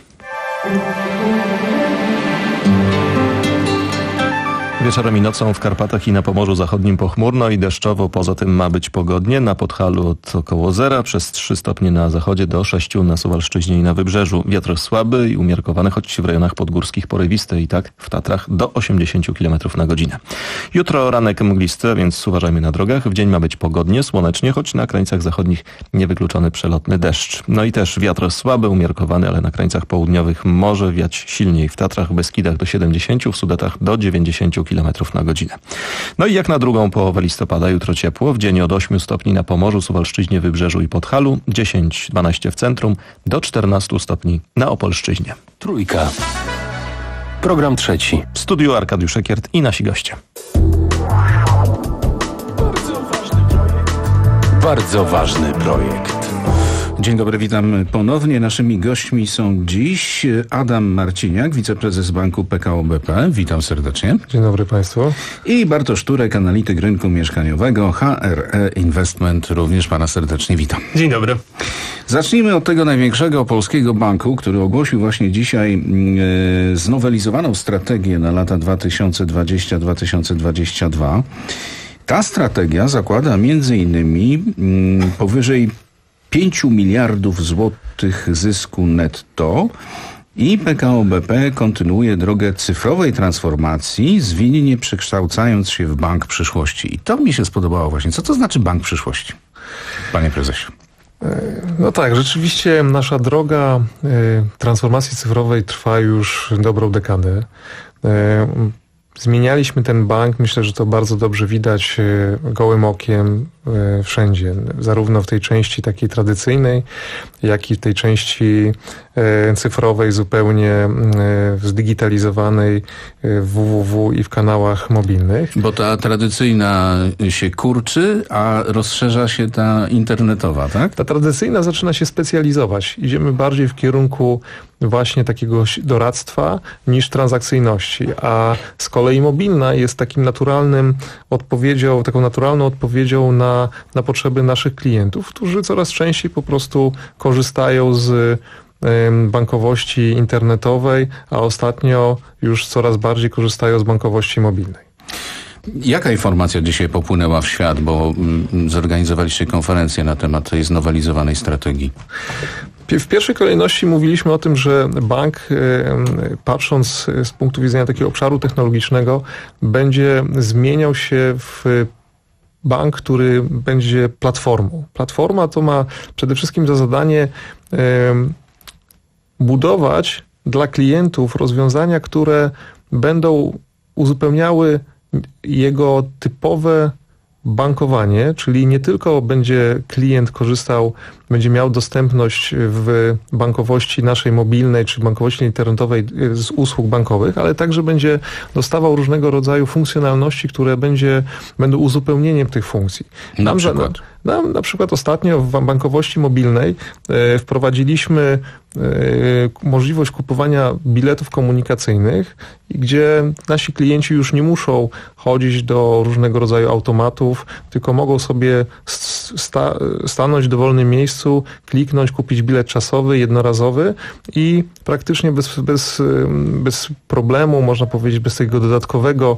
Speaker 4: Wieczorem i nocą w Karpatach i na Pomorzu Zachodnim pochmurno i deszczowo, poza tym ma być pogodnie. Na Podhalu od około zera, przez trzy stopnie na zachodzie do sześciu na Suwalszczyźnie i na Wybrzeżu. Wiatr słaby i umiarkowany, choć w rejonach podgórskich porywisty i tak w Tatrach do osiemdziesiąt kilometrów na godzinę. Jutro ranek mglisty, więc uważajmy na drogach. W dzień ma być pogodnie, słonecznie, choć na krańcach zachodnich niewykluczony przelotny deszcz. No i też wiatr słaby, umiarkowany, ale na krańcach południowych może wiać silniej. W Tatrach, Beskidach do siedemdziesięciu, w Sudetach do dziewięćdziesięciu kilometrów na godzinę. No i jak na drugą połowę listopada, jutro ciepło. W dzień od ośmiu stopni na Pomorzu, Suwalszczyźnie, Wybrzeżu i Podhalu, dziesięć dwanaście w centrum, do czternastu stopni na Opolszczyźnie.
Speaker 1: Trójka. Program trzeci.
Speaker 4: W studiu Arkadiusz Ekiert i nasi goście.
Speaker 1: Bardzo ważny projekt.
Speaker 7: Dzień dobry, witam ponownie. Naszymi gośćmi są dziś Adam Marciniak, wiceprezes banku P K O B P. Witam serdecznie.
Speaker 20: Dzień dobry Państwu.
Speaker 7: I Bartosz Turek, analityk rynku mieszkaniowego, H R E Investment. Również Pana serdecznie witam.
Speaker 27: Dzień dobry.
Speaker 7: Zacznijmy od tego największego polskiego banku, który ogłosił właśnie dzisiaj e, znowelizowaną strategię na lata dwa tysiące dwudziesty do dwa tysiące dwudziestego drugiego. Ta strategia zakłada między innymi mm, powyżej pięciu miliardów złotych zysku netto i P K O B P kontynuuje drogę cyfrowej transformacji, zwinnie przekształcając się w bank przyszłości. I to mi się spodobało właśnie. Co to znaczy bank przyszłości, panie prezesie?
Speaker 20: No tak, rzeczywiście nasza droga y, transformacji cyfrowej trwa już dobrą dekadę. Y, Zmienialiśmy ten bank, myślę, że to bardzo dobrze widać gołym okiem wszędzie, zarówno w tej części takiej tradycyjnej, jak i w tej części cyfrowej, zupełnie zdigitalizowanej w w w i w kanałach mobilnych.
Speaker 7: Bo ta tradycyjna się kurczy, a rozszerza się ta internetowa, tak?
Speaker 20: Ta tradycyjna zaczyna się specjalizować. Idziemy bardziej w kierunku właśnie takiego doradztwa niż transakcyjności, a z kolei mobilna jest takim naturalnym odpowiedzią, taką naturalną odpowiedzią na, na potrzeby naszych klientów, którzy coraz częściej po prostu korzystają z bankowości internetowej, a ostatnio już coraz bardziej korzystają z bankowości mobilnej.
Speaker 7: Jaka informacja dzisiaj popłynęła w świat, bo zorganizowaliście konferencję na temat tej znowelizowanej strategii?
Speaker 20: W pierwszej kolejności mówiliśmy o tym, że bank, patrząc z punktu widzenia takiego obszaru technologicznego, będzie zmieniał się w bank, który będzie platformą. Platforma to ma przede wszystkim za zadanie budować dla klientów rozwiązania, które będą uzupełniały jego typowe bankowanie, czyli nie tylko będzie klient korzystał, będzie miał dostępność w bankowości naszej mobilnej czy bankowości internetowej z usług bankowych, ale także będzie dostawał różnego rodzaju funkcjonalności, które będzie, będą uzupełnieniem tych funkcji.
Speaker 7: Na
Speaker 20: Nam,
Speaker 7: przykład?
Speaker 20: Na, na przykład ostatnio w bankowości mobilnej e, wprowadziliśmy e, możliwość kupowania biletów komunikacyjnych, gdzie nasi klienci już nie muszą chodzić do różnego rodzaju automatów, tylko mogą sobie z, sta, stanąć w dowolnym miejscu, kliknąć, kupić bilet czasowy, jednorazowy i praktycznie bez, bez, bez problemu, można powiedzieć, bez tego dodatkowego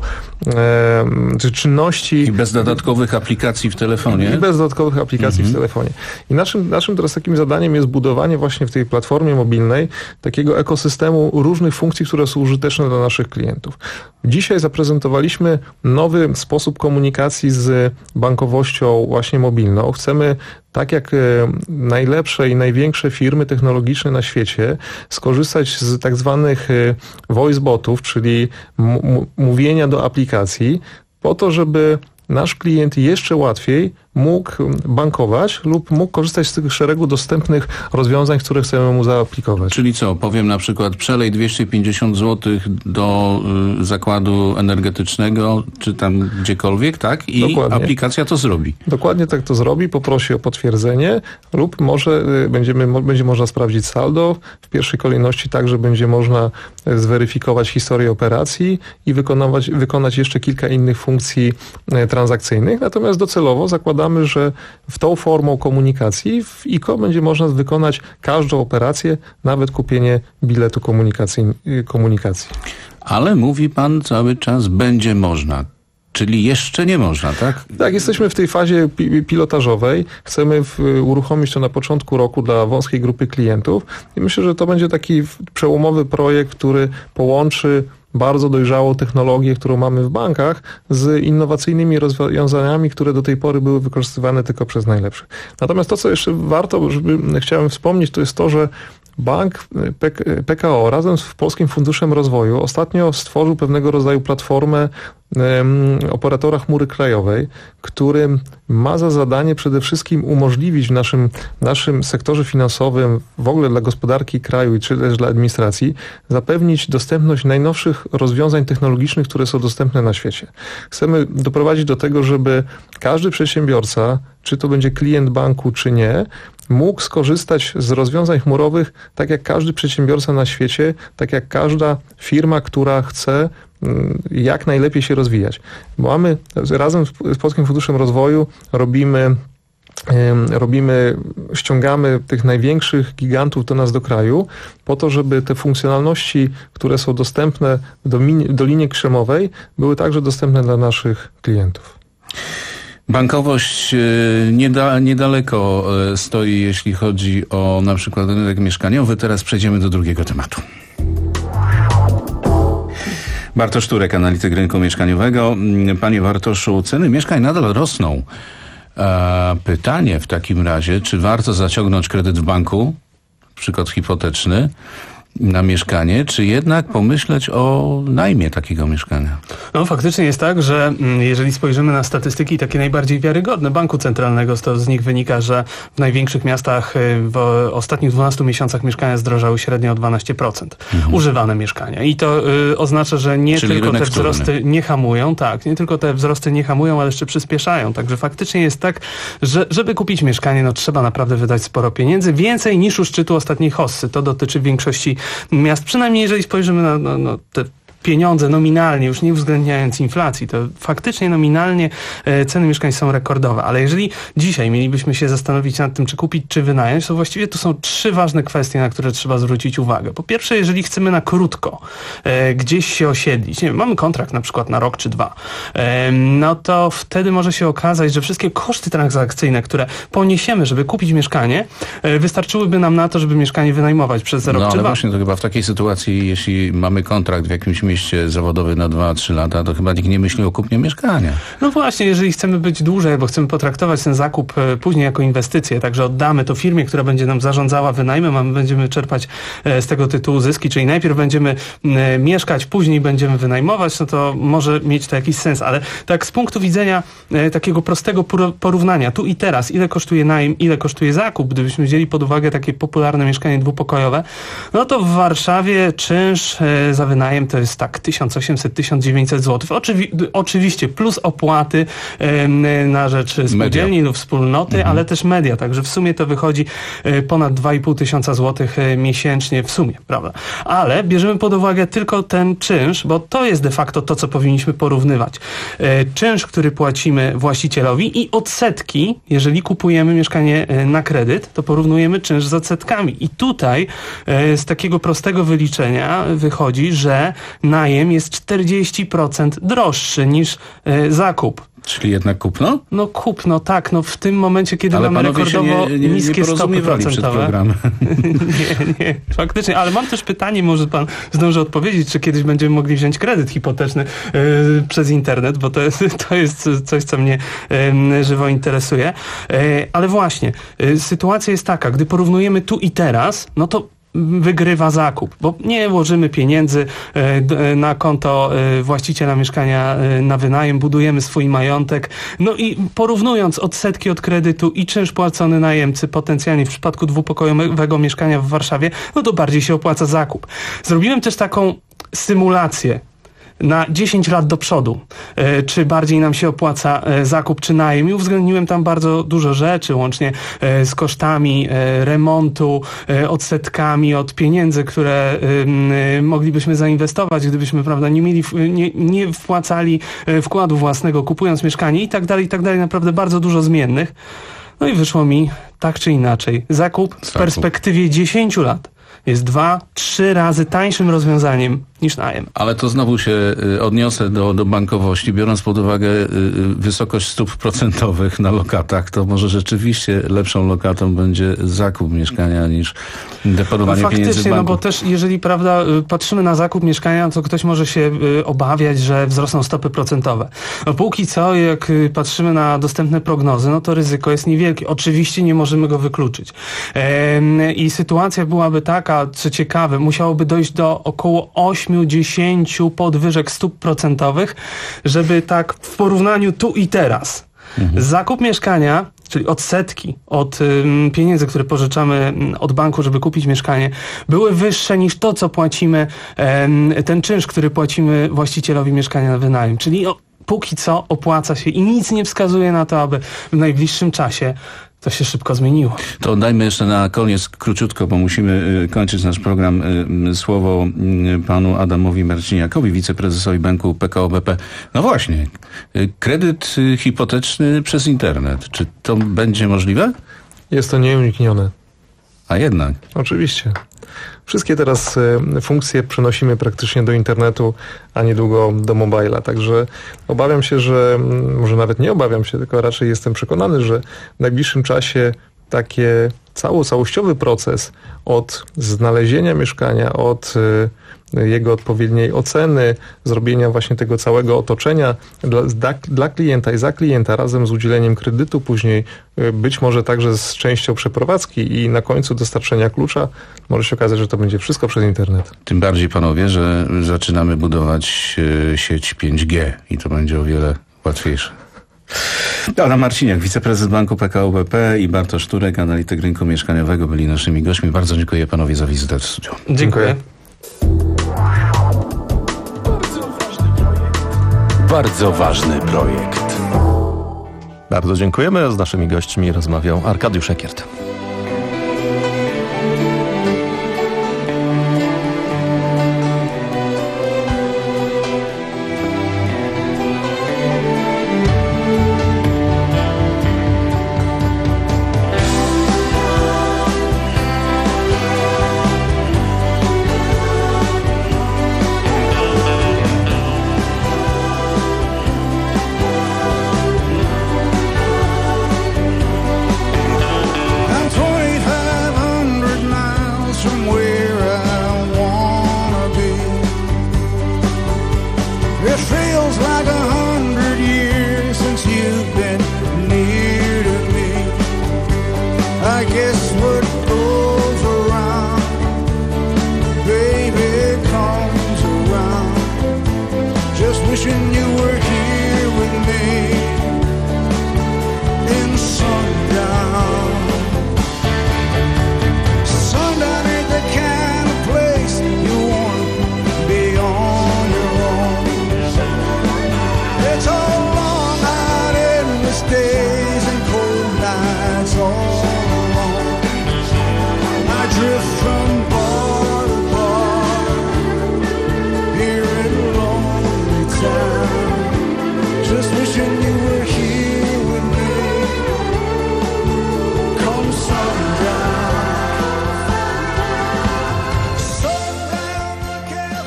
Speaker 20: e, czynności.
Speaker 6: I bez dodatkowych aplikacji w telefonie.
Speaker 20: I bez dodatkowych aplikacji
Speaker 6: mhm.
Speaker 20: w telefonie. I naszym, naszym teraz takim zadaniem jest budowanie właśnie w tej platformie mobilnej takiego ekosystemu różnych funkcji, które są użyteczne dla naszych klientów. Dzisiaj zaprezentowaliśmy nowy sposób komunikacji z bankowością właśnie mobilną. Chcemy, tak jak najlepsze i największe firmy technologiczne na świecie, skorzystać z tak zwanych voice botów, czyli m- mówienia do aplikacji, po to, żeby nasz klient jeszcze łatwiej mógł bankować lub mógł korzystać z tych szeregu dostępnych rozwiązań, które chcemy mu zaaplikować.
Speaker 6: Czyli co, powiem na przykład przelej dwieście pięćdziesiąt złotych do y, zakładu energetycznego, czy tam gdziekolwiek, tak? I Dokładnie. aplikacja to zrobi.
Speaker 20: Dokładnie tak to zrobi, poprosi o potwierdzenie lub może y, będziemy, mo, będzie można sprawdzić saldo. W pierwszej kolejności także będzie można zweryfikować historię operacji i wykonywać, wykonać jeszcze kilka innych funkcji y, transakcyjnych. Natomiast docelowo zakładamy, że w tą formą komunikacji w I K O będzie można wykonać każdą operację, nawet kupienie biletu komunikacji. komunikacji.
Speaker 6: Ale mówi pan cały czas będzie można. Czyli jeszcze nie można, tak?
Speaker 20: Tak, jesteśmy w tej fazie pi- pilotażowej. Chcemy w, uruchomić to na początku roku dla wąskiej grupy klientów i myślę, że to będzie taki przełomowy projekt, który połączy bardzo dojrzałą technologię, którą mamy w bankach, z innowacyjnymi rozwiązaniami, które do tej pory były wykorzystywane tylko przez najlepszych. Natomiast to, co jeszcze warto, żeby chciałem wspomnieć, to jest to, że Bank P K O razem z Polskim Funduszem Rozwoju ostatnio stworzył pewnego rodzaju platformę um, operatora chmury krajowej, który ma za zadanie przede wszystkim umożliwić w naszym, naszym sektorze finansowym, w ogóle dla gospodarki kraju czy też dla administracji, zapewnić dostępność najnowszych rozwiązań technologicznych, które są dostępne na świecie. Chcemy doprowadzić do tego, żeby każdy przedsiębiorca, czy to będzie klient banku, czy nie, mógł skorzystać z rozwiązań chmurowych tak jak każdy przedsiębiorca na świecie, tak jak każda firma, która chce jak najlepiej się rozwijać. Mamy razem z Polskim Funduszem Rozwoju robimy robimy, ściągamy tych największych gigantów do nas do kraju po to, żeby te funkcjonalności, które są dostępne do, mini, do linii krzemowej, były także dostępne dla naszych klientów.
Speaker 6: Bankowość nieda, niedaleko stoi, jeśli chodzi o na przykład rynek mieszkaniowy. Teraz przejdziemy do drugiego tematu. Bartosz Turek, analityk rynku mieszkaniowego. Panie Bartoszu, ceny mieszkań nadal rosną. A pytanie w takim razie, czy warto zaciągnąć kredyt w banku, przykład hipoteczny, na mieszkanie, czy jednak pomyśleć o najmie takiego mieszkania?
Speaker 8: No faktycznie jest tak, że jeżeli spojrzymy na statystyki takie najbardziej wiarygodne Banku Centralnego, to z nich wynika, że w największych miastach w ostatnich dwunastu miesiącach mieszkania zdrożały średnio o dwanaście procent. Mhm. Używane mieszkania. I to y, oznacza, że nie Czyli tylko te wzrosty wtórny. nie hamują, tak, nie tylko te wzrosty nie hamują, ale jeszcze przyspieszają. Także faktycznie jest tak, że żeby kupić mieszkanie, no trzeba naprawdę wydać sporo pieniędzy, więcej niż u szczytu ostatniej hossy. To dotyczy większości miast, przynajmniej jeżeli spojrzymy na, na, na te pieniądze nominalnie, już nie uwzględniając inflacji, to faktycznie nominalnie e, ceny mieszkań są rekordowe. Ale jeżeli dzisiaj mielibyśmy się zastanowić nad tym, czy kupić, czy wynająć, to właściwie tu są trzy ważne kwestie, na które trzeba zwrócić uwagę. Po pierwsze, jeżeli chcemy na krótko e, gdzieś się osiedlić, nie wiem, mamy kontrakt na przykład na rok czy dwa, e, no to wtedy może się okazać, że wszystkie koszty transakcyjne, które poniesiemy, żeby kupić mieszkanie, e, wystarczyłyby nam na to, żeby mieszkanie wynajmować przez rok
Speaker 6: no,
Speaker 8: czy
Speaker 6: ale
Speaker 8: dwa.
Speaker 6: właśnie to chyba w takiej sytuacji, jeśli mamy kontrakt w jakimś mieście zawodowy na dwa trzy lata, to chyba nikt nie myśli o kupnie mieszkania.
Speaker 8: No właśnie, jeżeli chcemy być dłużej, bo chcemy potraktować ten zakup później jako inwestycję, także oddamy to firmie, która będzie nam zarządzała wynajmem, a my będziemy czerpać z tego tytułu zyski, czyli najpierw będziemy mieszkać, później będziemy wynajmować, no to może mieć to jakiś sens, ale tak z punktu widzenia takiego prostego porównania, tu i teraz, ile kosztuje najem, ile kosztuje zakup, gdybyśmy wzięli pod uwagę takie popularne mieszkanie dwupokojowe, no to w Warszawie czynsz za wynajem to jest tak, tak, tysiąc osiemset do tysiąc dziewięćset złotych. Oczywi- oczywiście plus opłaty y, na rzecz spółdzielni lub wspólnoty, mhm. ale też media, także w sumie to wychodzi y, ponad dwa i pół tysiąca złotych y, miesięcznie w sumie, prawda? Ale bierzemy pod uwagę tylko ten czynsz, bo to jest de facto to, co powinniśmy porównywać. Y, czynsz, który płacimy właścicielowi i odsetki, jeżeli kupujemy mieszkanie y, na kredyt, to porównujemy czynsz z odsetkami. I tutaj y, z takiego prostego wyliczenia wychodzi, że najem jest czterdzieści procent droższy niż y, zakup.
Speaker 6: Czyli jednak kupno?
Speaker 8: No kupno, tak. No w tym momencie, kiedy
Speaker 6: ale
Speaker 8: mamy rekordowo
Speaker 6: nie, nie,
Speaker 8: niskie
Speaker 6: nie
Speaker 8: stopy procentowe. nie, nie, faktycznie. Ale mam też pytanie, może pan zdąży odpowiedzieć, czy kiedyś będziemy mogli wziąć kredyt hipoteczny yy, przez internet, bo to jest, to jest coś, co mnie yy, żywo interesuje. Yy, ale właśnie, yy, sytuacja jest taka, gdy porównujemy tu i teraz, no to wygrywa zakup, bo nie włożymy pieniędzy e, na konto e, właściciela mieszkania e, na wynajem, budujemy swój majątek, no i porównując odsetki od kredytu i czynsz płacony najemcy potencjalnie w przypadku dwupokojowego mieszkania w Warszawie, no to bardziej się opłaca zakup. Zrobiłem też taką symulację na dziesięć lat do przodu, e, czy bardziej nam się opłaca e, zakup czy najem i uwzględniłem tam bardzo dużo rzeczy, łącznie e, z kosztami e, remontu, e, odsetkami od pieniędzy, które e, moglibyśmy zainwestować, gdybyśmy, prawda, nie mieli, nie, nie wpłacali e, wkładu własnego, kupując mieszkanie i tak dalej, i tak dalej, naprawdę bardzo dużo zmiennych. No i wyszło mi tak czy inaczej. Zakup w perspektywie dziesięciu lat jest dwa, trzy razy tańszym rozwiązaniem niż najem.
Speaker 6: Ale to znowu się odniosę do, do bankowości. Biorąc pod uwagę wysokość stóp procentowych na lokatach, to może rzeczywiście lepszą lokatą będzie zakup mieszkania niż deponowanie
Speaker 8: no
Speaker 6: pieniędzy w banku.
Speaker 8: No bo też jeżeli, prawda, patrzymy na zakup mieszkania, to ktoś może się obawiać, że wzrosną stopy procentowe. No póki co, jak patrzymy na dostępne prognozy, no to ryzyko jest niewielkie. Oczywiście nie możemy go wykluczyć. Ehm, I sytuacja byłaby taka, co ciekawe, musiałoby dojść do około osiem do dziesięciu podwyżek stóp procentowych, żeby tak w porównaniu tu i teraz mhm. zakup mieszkania, czyli odsetki od um, pieniędzy, które pożyczamy od banku, żeby kupić mieszkanie, były wyższe niż to, co płacimy, um, ten czynsz, który płacimy właścicielowi mieszkania na wynajem. Czyli o, póki co opłaca się i nic nie wskazuje na to, aby w najbliższym czasie to się szybko zmieniło.
Speaker 6: To dajmy jeszcze na koniec króciutko, bo musimy y, kończyć nasz program, y, słowo y, panu Adamowi Marciniakowi, wiceprezesowi banku P K O B P. No właśnie, y, kredyt y, hipoteczny przez internet. Czy to będzie możliwe?
Speaker 20: Jest to nieuniknione.
Speaker 6: A jednak?
Speaker 20: Oczywiście. Wszystkie teraz y, funkcje przenosimy praktycznie do internetu, a niedługo do mobila. Także obawiam się, że, może nawet nie obawiam się, tylko raczej jestem przekonany, że w najbliższym czasie takie cały, całościowy proces od znalezienia mieszkania, od y, jego odpowiedniej oceny, zrobienia właśnie tego całego otoczenia dla, dla, dla klienta i za klienta razem z udzieleniem kredytu, później y, być może także z częścią przeprowadzki i na końcu dostarczenia klucza, może się okazać, że to będzie wszystko przez internet.
Speaker 6: Tym bardziej, panowie, że zaczynamy budować y, sieć pięć G i to będzie o wiele łatwiejsze. Adam Marciniak, wiceprezes banku P K O B P i Bartosz Turek, analityk rynku mieszkaniowego, byli naszymi gośćmi. Bardzo dziękuję panowie za wizytę w studiu.
Speaker 8: Dziękuję.
Speaker 1: Bardzo ważny projekt.
Speaker 4: Bardzo dziękujemy. Z naszymi gośćmi rozmawiał Arkadiusz Ekiert.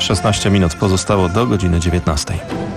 Speaker 4: szesnaście minut pozostało do godziny dziewiętnastej.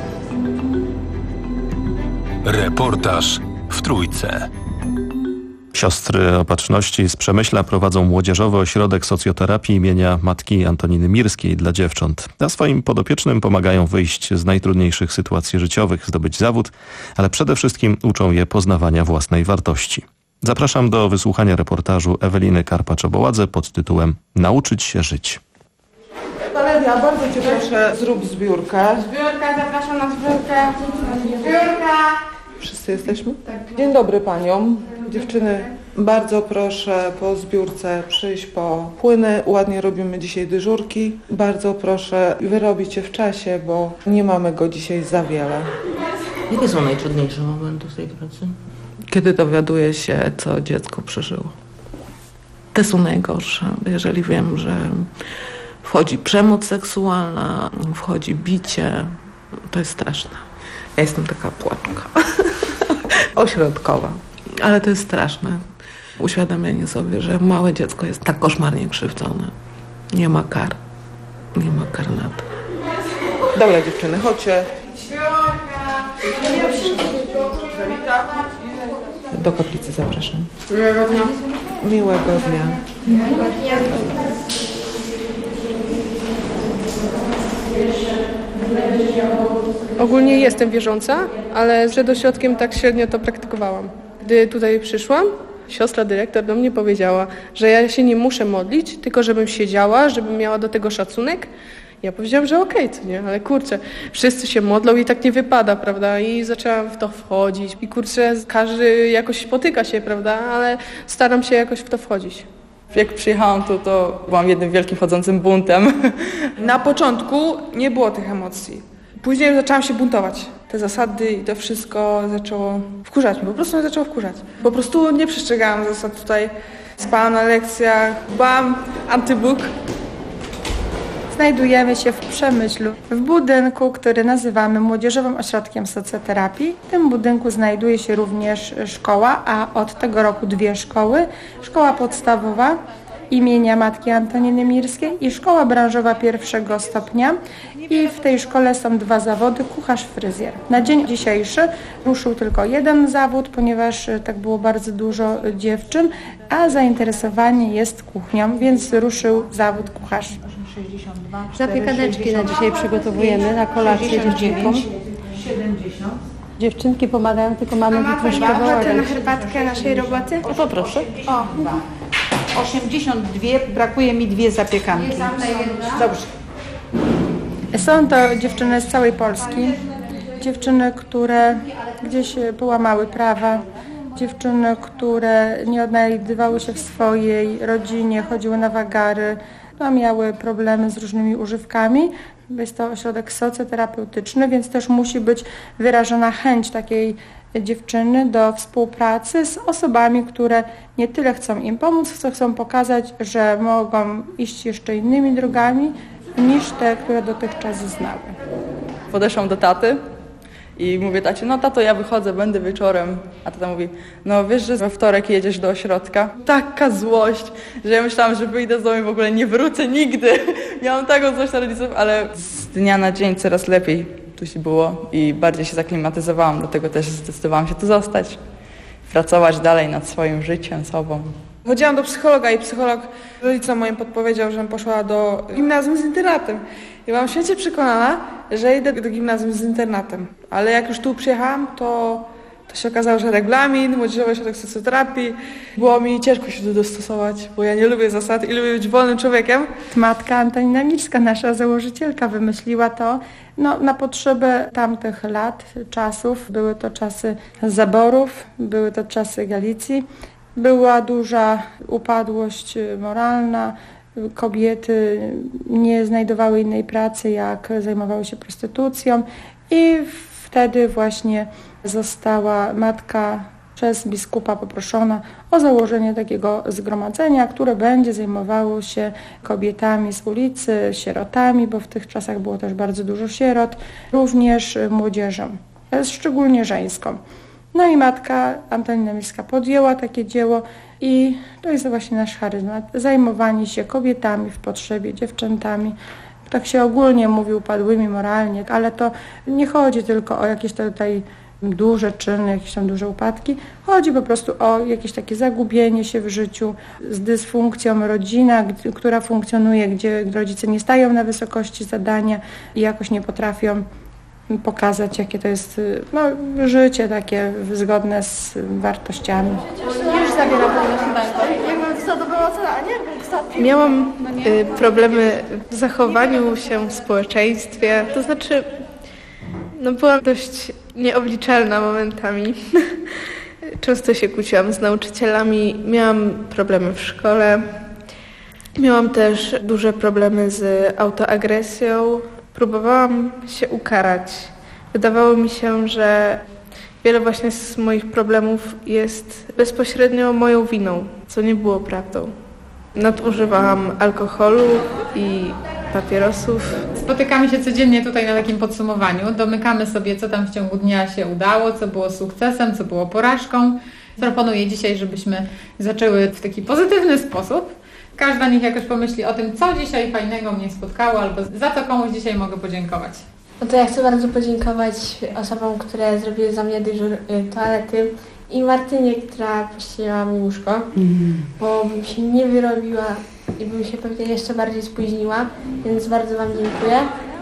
Speaker 1: Reportaż w Trójce.
Speaker 4: Siostry Opatrzności z Przemyśla prowadzą młodzieżowy ośrodek socjoterapii imienia matki Antoniny Mirskiej dla dziewcząt. A swoim podopiecznym pomagają wyjść z najtrudniejszych sytuacji życiowych, zdobyć zawód, ale przede wszystkim uczą je poznawania własnej wartości. Zapraszam do wysłuchania reportażu Eweliny Karpacz-Oboładze pod tytułem Nauczyć się żyć.
Speaker 15: Valeria, bardzo Cię proszę, zrób zbiórkę.
Speaker 17: Zbiórka, zapraszam na zbiórkę. Zbiórka!
Speaker 15: Wszyscy jesteśmy? Tak. Dzień dobry Paniom. Dziewczyny, bardzo proszę po zbiórce przyjść po płyny. Ładnie robimy dzisiaj dyżurki. Bardzo proszę wyrobić je w czasie, bo nie mamy go dzisiaj za wiele.
Speaker 21: Jakie są najtrudniejsze momenty w tej pracy?
Speaker 15: Kiedy dowiaduję się, co dziecko przeżyło. Te są najgorsze. Jeżeli wiem, że wchodzi przemoc seksualna, wchodzi bicie, to jest straszne. Ja jestem taka płaczka. Ośrodkowa. Ale to jest straszne. Uświadamianie sobie, że małe dziecko jest tak koszmarnie krzywdzone. Nie ma kar. Nie ma kar na to. Dobra dziewczyny, chodźcie. Do kaplicy zapraszam.
Speaker 17: Miłego dnia.
Speaker 15: Miłego dnia.
Speaker 22: Ogólnie jestem wierząca, ale przed ośrodkiem tak średnio to praktykowałam. Gdy tutaj przyszłam, siostra dyrektor do mnie powiedziała, że ja się nie muszę modlić, tylko żebym siedziała, żebym miała do tego szacunek. Ja powiedziałam, że okej, okay, co nie, ale kurczę, wszyscy się modlą i tak nie wypada, prawda? I zaczęłam w to wchodzić i kurczę, każdy jakoś spotyka się, prawda? Ale staram się jakoś w to wchodzić.
Speaker 23: Jak przyjechałam tu, to byłam jednym wielkim chodzącym buntem.
Speaker 22: Na początku nie było tych emocji. Później zaczęłam się buntować. Te zasady i to wszystko zaczęło wkurzać mnie. Po prostu mnie zaczęło wkurzać. Po prostu nie przestrzegałam zasad tutaj. Spałam na lekcjach, byłam antybóg.
Speaker 24: Znajdujemy się w Przemyślu, w budynku, który nazywamy Młodzieżowym Ośrodkiem Socjoterapii. W tym budynku znajduje się również szkoła, a od tego roku dwie szkoły. Szkoła podstawowa imienia matki Antoniny Mirskiej i szkoła branżowa pierwszego stopnia. I w tej szkole są dwa zawody, kucharz-fryzjer. Na dzień dzisiejszy ruszył tylko jeden zawód, ponieważ tak było bardzo dużo dziewczyn, a zainteresowanie jest kuchnią, więc ruszył zawód kucharz.
Speaker 27: Zapiekaneczki na dzisiaj przygotowujemy na kolację dziewczynkom. Dziewczynki pomagają, tylko mamy tu troszkę
Speaker 17: ochotę na herbatkę naszej roboty?
Speaker 27: O, poproszę. O, osiemdziesiąt dwie, brakuje mi dwie zapiekanki.
Speaker 24: Dobrze. Są to dziewczyny z całej Polski. Dziewczyny, które gdzieś połamały prawa. Dziewczyny, które nie odnajdywały się w swojej rodzinie, chodziły na wagary, no, miały problemy z różnymi używkami. Jest to ośrodek socjoterapeutyczny, więc też musi być wyrażona chęć takiej dziewczyny do współpracy z osobami, które nie tyle chcą im pomóc, co chcą pokazać, że mogą iść jeszcze innymi drogami niż te, które dotychczas znały.
Speaker 23: Podeszłam do taty i mówię tacie, no tato, ja wychodzę, będę wieczorem. A tata mówi, no wiesz, że we wtorek jedziesz do ośrodka? Taka złość, że ja myślałam, że wyjdę z domu i w ogóle nie wrócę nigdy. Miałam taką złość na rodziców, ale z dnia na dzień coraz lepiej tu się było i bardziej się zaklimatyzowałam, dlatego też zdecydowałam się tu zostać, pracować dalej nad swoim życiem, sobą.
Speaker 22: Chodziłam do psychologa i psycholog rodzicom moim podpowiedział, żebym poszła do gimnazjum z internatem. I byłam święcie przekonana, że idę do gimnazjum z internatem. Ale jak już tu przyjechałam, to, to się okazało, że regulamin, Młodzieżowy Ośrodek Socjoterapii, było mi ciężko się tu dostosować, bo ja nie lubię zasad i lubię być wolnym człowiekiem.
Speaker 24: Matka Antonina Mirska, nasza założycielka, wymyśliła to no, na potrzeby tamtych lat, czasów. Były to czasy zaborów, były to czasy Galicji. Była duża upadłość moralna, kobiety nie znajdowały innej pracy, jak zajmowały się prostytucją i wtedy właśnie została matka przez biskupa poproszona o założenie takiego zgromadzenia, które będzie zajmowało się kobietami z ulicy, sierotami, bo w tych czasach było też bardzo dużo sierot, również młodzieżą, szczególnie żeńską. No i matka Antonina Mirska podjęła takie dzieło i to jest właśnie nasz charyzmat. Zajmowanie się kobietami w potrzebie, dziewczętami, Tak się ogólnie mówi upadłymi moralnie, ale to nie chodzi tylko o jakieś tutaj duże czyny, jakieś tam duże upadki. Chodzi po prostu o jakieś takie zagubienie się w życiu z dysfunkcją, rodzina, która funkcjonuje, gdzie rodzice nie stają na wysokości zadania i jakoś nie potrafią pokazać, jakie to jest no, życie takie zgodne z wartościami.
Speaker 17: Już zabiera pewność. Jakbym zadowolona ocena, a nie?
Speaker 22: Miałam y, problemy w zachowaniu się w społeczeństwie, to znaczy no, byłam dość nieobliczalna momentami. Często się kłóciłam z nauczycielami, miałam problemy w szkole. Miałam też duże problemy z autoagresją. Próbowałam się ukarać. Wydawało mi się, że wiele właśnie z moich problemów jest bezpośrednio moją winą, co nie było prawdą. Nadużywałam alkoholu i papierosów.
Speaker 5: Spotykamy się codziennie tutaj na takim podsumowaniu. Domykamy sobie, co tam w ciągu dnia się udało, co było sukcesem, co było porażką. Proponuję dzisiaj, żebyśmy zaczęły w taki pozytywny sposób. Każda niech jakoś pomyśli o tym, co dzisiaj fajnego mnie spotkało, albo za co komuś dzisiaj mogę podziękować.
Speaker 9: No to ja chcę bardzo podziękować osobom, które zrobiły za mnie dyżur toalety i Martynie, która pościeliła mi łóżko, mm. bo bym się nie wyrobiła i bym się pewnie jeszcze bardziej spóźniła, więc bardzo Wam dziękuję.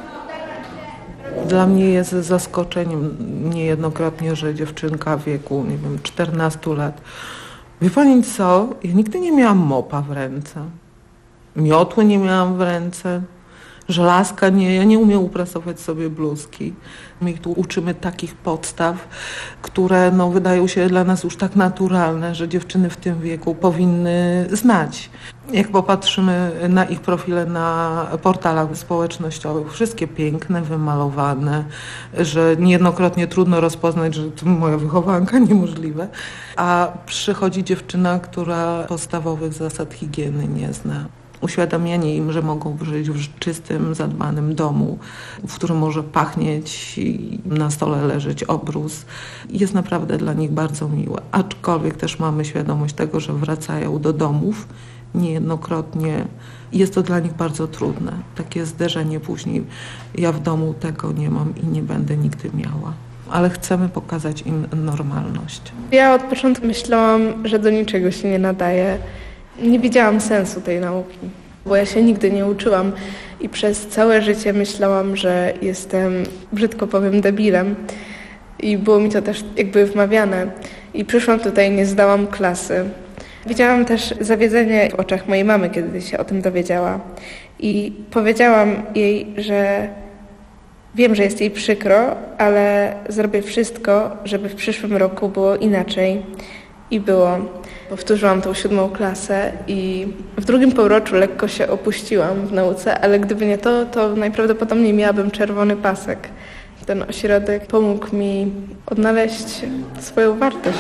Speaker 15: Dla mnie jest zaskoczeniem niejednokrotnie, że dziewczynka w wieku, nie wiem, czternastu lat. Wie pani co? Ja nigdy nie miałam mopa w ręce. Miotły nie miałam w ręce. Żelazka nie. Ja nie umiem uprasować sobie bluzki. My ich tu uczymy takich podstaw, które no, wydają się dla nas już tak naturalne, że dziewczyny w tym wieku powinny znać. Jak popatrzymy na ich profile na portalach społecznościowych, wszystkie piękne, wymalowane, że niejednokrotnie trudno rozpoznać, że to moja wychowanka, niemożliwe. A przychodzi dziewczyna, która podstawowych zasad higieny nie zna. Uświadamianie im, że mogą żyć w czystym, zadbanym domu, w którym może pachnieć i na stole leżeć obrus, jest naprawdę dla nich bardzo miłe. Aczkolwiek też mamy świadomość tego, że wracają do domów niejednokrotnie. Jest to dla nich bardzo trudne. Takie zderzenie później. Ja w domu tego nie mam i nie będę nigdy miała. Ale chcemy pokazać im normalność.
Speaker 22: Ja od początku myślałam, że do niczego się nie nadaje. Nie widziałam sensu tej nauki, bo ja się nigdy nie uczyłam i przez całe życie myślałam, że jestem, brzydko powiem, debilem i było mi to też jakby wmawiane. I przyszłam tutaj, nie zdałam klasy. Widziałam też zawiedzenie w oczach mojej mamy, kiedy się o tym dowiedziała i powiedziałam jej, że wiem, że jest jej przykro, ale zrobię wszystko, żeby w przyszłym roku było inaczej. I było. Powtórzyłam tą siódmą klasę i w drugim półroczu lekko się opuściłam w nauce, ale gdyby nie to, to najprawdopodobniej miałabym czerwony pasek. Ten ośrodek pomógł mi odnaleźć swoją wartość.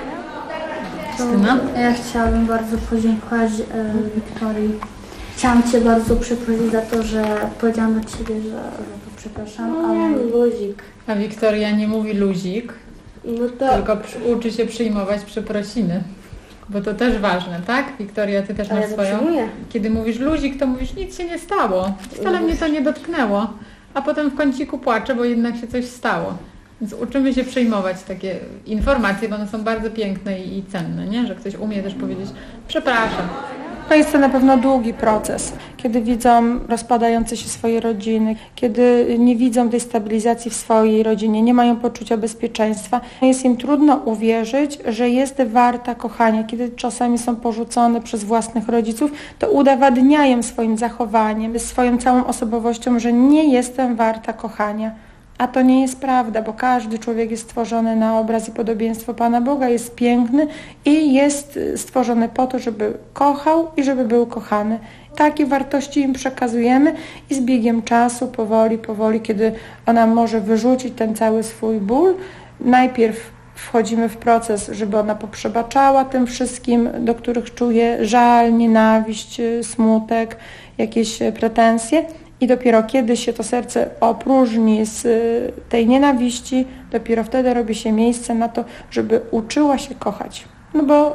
Speaker 9: Krystyna? Ja chciałabym bardzo podziękować e, Wiktorii. Chciałam Cię bardzo przeprosić za to, że powiedziałam do Ciebie, że, że to przepraszam, ale luzik.
Speaker 5: A Wiktoria nie mówi luzik,
Speaker 9: no to...
Speaker 5: tylko przy, uczy się przyjmować przeprosiny. Bo to też ważne, tak? Wiktoria, ty też
Speaker 9: Ale
Speaker 5: masz
Speaker 9: ja
Speaker 5: swoją.
Speaker 9: przyjmuję.
Speaker 5: Kiedy mówisz luzik, to mówisz nic się nie stało. Wcale mnie to nie dotknęło. A potem w kąciku płaczę, bo jednak się coś stało. Więc uczymy się przyjmować takie informacje, bo one są bardzo piękne i, i cenne, nie? Że ktoś umie też powiedzieć przepraszam.
Speaker 24: To jest to na pewno długi proces, kiedy widzą rozpadające się swoje rodziny, kiedy nie widzą tej stabilizacji w swojej rodzinie, nie mają poczucia bezpieczeństwa. Jest im trudno uwierzyć, że jest warta kochania. Kiedy czasami są porzucone przez własnych rodziców, to udowadniają swoim zachowaniem, swoją całą osobowością, że nie jestem warta kochania. A to nie jest prawda, bo każdy człowiek jest stworzony na obraz i podobieństwo Pana Boga, jest piękny i jest stworzony po to, żeby kochał i żeby był kochany. Takie wartości im przekazujemy i z biegiem czasu, powoli, powoli, kiedy ona może wyrzucić ten cały swój ból, najpierw wchodzimy w proces, żeby ona poprzebaczała tym wszystkim, do których czuje żal, nienawiść, smutek, jakieś pretensje. I dopiero kiedy się to serce opróżni z tej nienawiści, dopiero wtedy robi się miejsce na to, żeby uczyła się kochać. No bo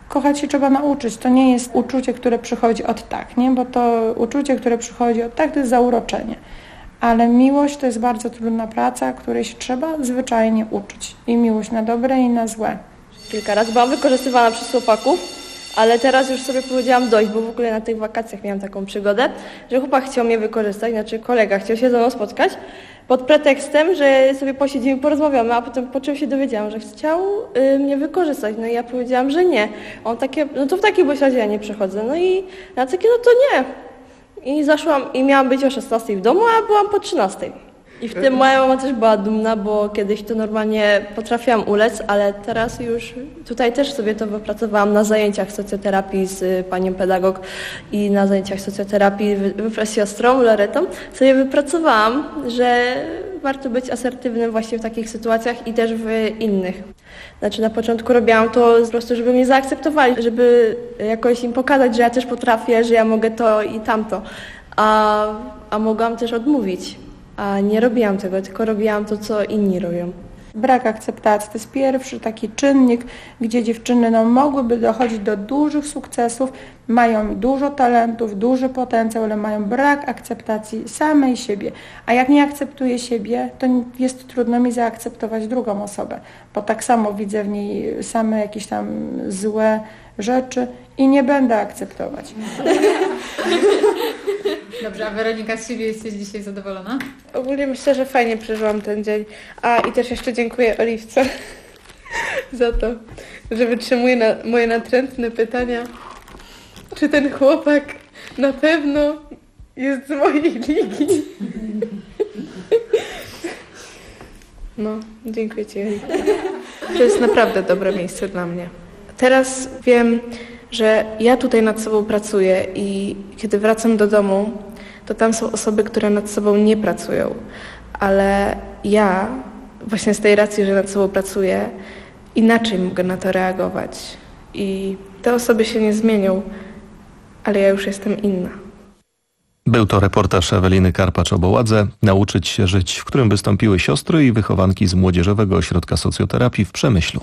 Speaker 24: Kochać się trzeba nauczyć. To nie jest uczucie, które przychodzi od tak, nie? Bo to uczucie, które przychodzi od tak, to jest zauroczenie. Ale miłość to jest bardzo trudna praca, której się trzeba zwyczajnie uczyć. I miłość na dobre i na złe.
Speaker 9: Kilka razy byłam wykorzystywana przez chłopaków, ale teraz już sobie powiedziałam dość, bo w ogóle na tych wakacjach miałam taką przygodę, że chłopak chciał mnie wykorzystać, znaczy kolega chciał się ze mną spotkać pod pretekstem, że sobie posiedzimy, porozmawiamy, a potem po czym się dowiedziałam, że chciał y, mnie wykorzystać. No i ja powiedziałam, że nie. On takie, no to w takiej bądź razie ja nie przychodzę. No i ja takie, no to nie. I zaszłam i miałam być o szesnastej w domu, a byłam po trzynastej. I w tym moja mama też była dumna, bo kiedyś to normalnie potrafiłam ulec, ale teraz już tutaj też sobie to wypracowałam na zajęciach socjoterapii z panią pedagog i na zajęciach socjoterapii z siostrą Loretą sobie wypracowałam, że warto być asertywnym właśnie w takich sytuacjach i też w innych. Znaczy na początku robiłam to po prostu, żeby mnie zaakceptowali, żeby jakoś im pokazać, że ja też potrafię, że ja mogę to i tamto, a, a mogłam też odmówić. A nie robiłam tego, tylko robiłam to, co inni robią.
Speaker 24: Brak akceptacji to jest pierwszy taki czynnik, gdzie dziewczyny no, mogłyby dochodzić do dużych sukcesów, mają dużo talentów, duży potencjał, ale mają brak akceptacji samej siebie. A jak nie akceptuję siebie, to jest trudno mi zaakceptować drugą osobę, bo tak samo widzę w niej same jakieś tam złe rzeczy i nie będę akceptować.
Speaker 5: Dobrze, a Weronika, z siebie jesteś dzisiaj zadowolona?
Speaker 22: Ogólnie myślę, że fajnie przeżyłam ten dzień. A i też jeszcze dziękuję Oliwce za to, że wytrzymuje na moje natrętne pytania. Czy ten chłopak na pewno jest z mojej ligi? No, dziękuję Ci, Oliwka. To jest naprawdę dobre miejsce dla mnie. Teraz wiem, że ja tutaj nad sobą pracuję i kiedy wracam do domu, to tam są osoby, które nad sobą nie pracują. Ale ja, właśnie z tej racji, że nad sobą pracuję, inaczej mogę na to reagować. I te osoby się nie zmienią, ale ja już jestem inna.
Speaker 4: Był to reportaż Eweliny Karpacz-Oboładze „Nauczyć się żyć”, w którym wystąpiły siostry i wychowanki z Młodzieżowego Ośrodka Socjoterapii w Przemyślu.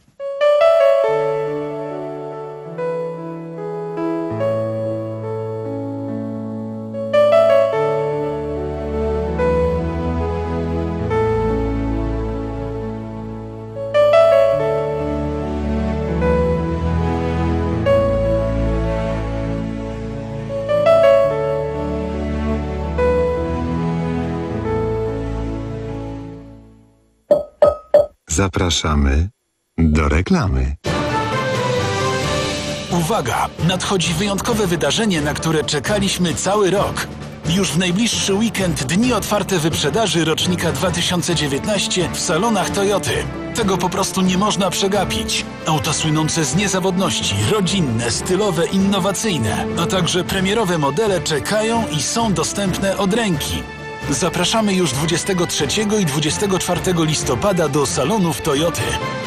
Speaker 2: Zapraszamy do reklamy.
Speaker 10: Uwaga! Nadchodzi wyjątkowe wydarzenie, na które czekaliśmy cały rok. Już w najbliższy weekend dni otwarte wyprzedaży rocznika dwa tysiące dziewiętnaście w salonach Toyoty. Tego po prostu nie można przegapić. Auta słynące z niezawodności, rodzinne, stylowe, innowacyjne, a także premierowe modele czekają i są dostępne od ręki. Zapraszamy już dwudziestego trzeciego i dwudziestego czwartego listopada do salonów Toyoty.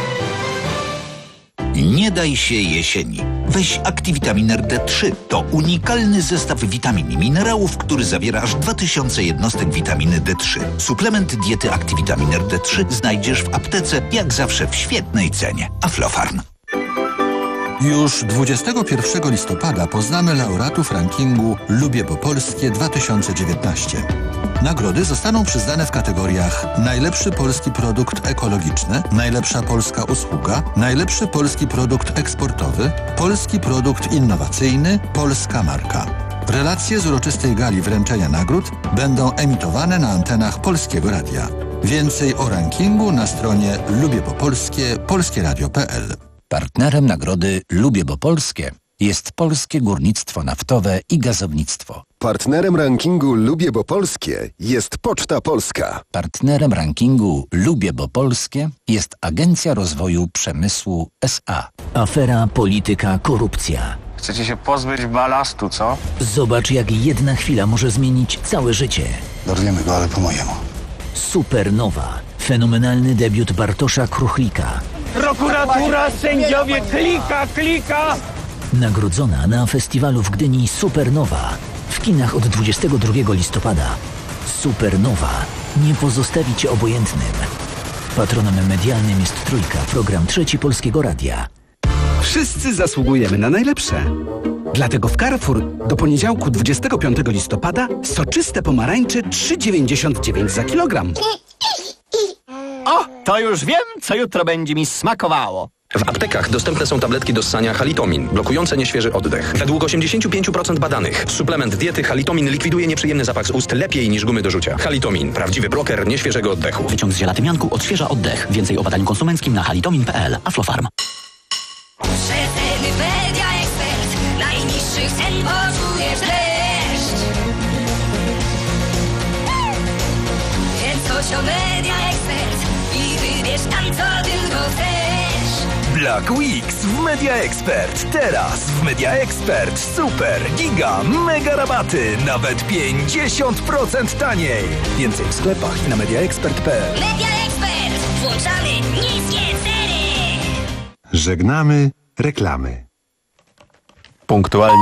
Speaker 11: Nie daj się jesieni. Weź Activitamin D trzy. To unikalny zestaw witamin i minerałów, który zawiera aż dwa tysiące jednostek witaminy D trzy. Suplement diety Activitamin D trzy znajdziesz w aptece, jak zawsze w świetnej cenie. Aflofarm.
Speaker 12: Już dwudziestego pierwszego listopada poznamy laureatów rankingu Lubię Bo Polskie dwa tysiące dziewiętnaście. Nagrody zostaną przyznane w kategoriach najlepszy polski produkt ekologiczny, najlepsza polska usługa, najlepszy polski produkt eksportowy, polski produkt innowacyjny, polska marka. Relacje z uroczystej gali wręczenia nagród będą emitowane na antenach Polskiego Radia. Więcej o rankingu na stronie lubię bo polskie polskie radio kropka p l.
Speaker 11: Partnerem nagrody Lubię Bo Polskie jest Polskie Górnictwo Naftowe i Gazownictwo.
Speaker 2: Partnerem rankingu Lubię Bo Polskie jest Poczta Polska.
Speaker 11: Partnerem rankingu Lubię Bo Polskie jest Agencja Rozwoju Przemysłu S A.
Speaker 16: Afera, polityka, korupcja.
Speaker 25: Chcecie się pozbyć balastu, co?
Speaker 16: Zobacz, jak jedna chwila może zmienić całe życie.
Speaker 25: Dorwiemy go, ale po mojemu.
Speaker 16: Supernowa. Fenomenalny debiut Bartosza Kruchlika.
Speaker 26: Prokuratura, sędziowie, klika, klika!
Speaker 16: Nagrodzona na festiwalu w Gdyni Supernowa. W kinach od dwudziestego drugiego listopada. Supernowa. Nie pozostawi cię obojętnym. Patronem medialnym jest Trójka, program Trzeci Polskiego Radia.
Speaker 3: Wszyscy zasługujemy na najlepsze. Dlatego w Carrefour do poniedziałku dwudziestego piątego listopada soczyste pomarańcze trzy dziewięćdziesiąt dziewięć za kilogram.
Speaker 7: O, to już wiem, co jutro będzie mi smakowało.
Speaker 13: W aptekach dostępne są tabletki do ssania Halitomin, blokujące nieświeży oddech. Według osiemdziesiąt pięć procent badanych suplement diety Halitomin likwiduje nieprzyjemny zapach z ust lepiej niż gumy do rzucia. Halitomin, prawdziwy bloker nieświeżego oddechu.
Speaker 14: Wyciąg z zielatymianku odświeża oddech. Więcej o badaniu konsumenckim na halitomin kropka p l. Aflofarm.
Speaker 18: Przeceny Media Expert. Najniższych cen poczujesz dreszcz. Więc chodź do Media Expert i wybierz tam, co tylko chcesz.
Speaker 19: Black Weeks w Media Expert. Teraz w Media Expert super, giga, mega rabaty. Nawet pięćdziesiąt procent taniej. Więcej w sklepach i na media expert kropka p l.
Speaker 18: Media Expert. Włączamy niskie ceny.
Speaker 20: Żegnamy reklamy.
Speaker 4: Punktualnie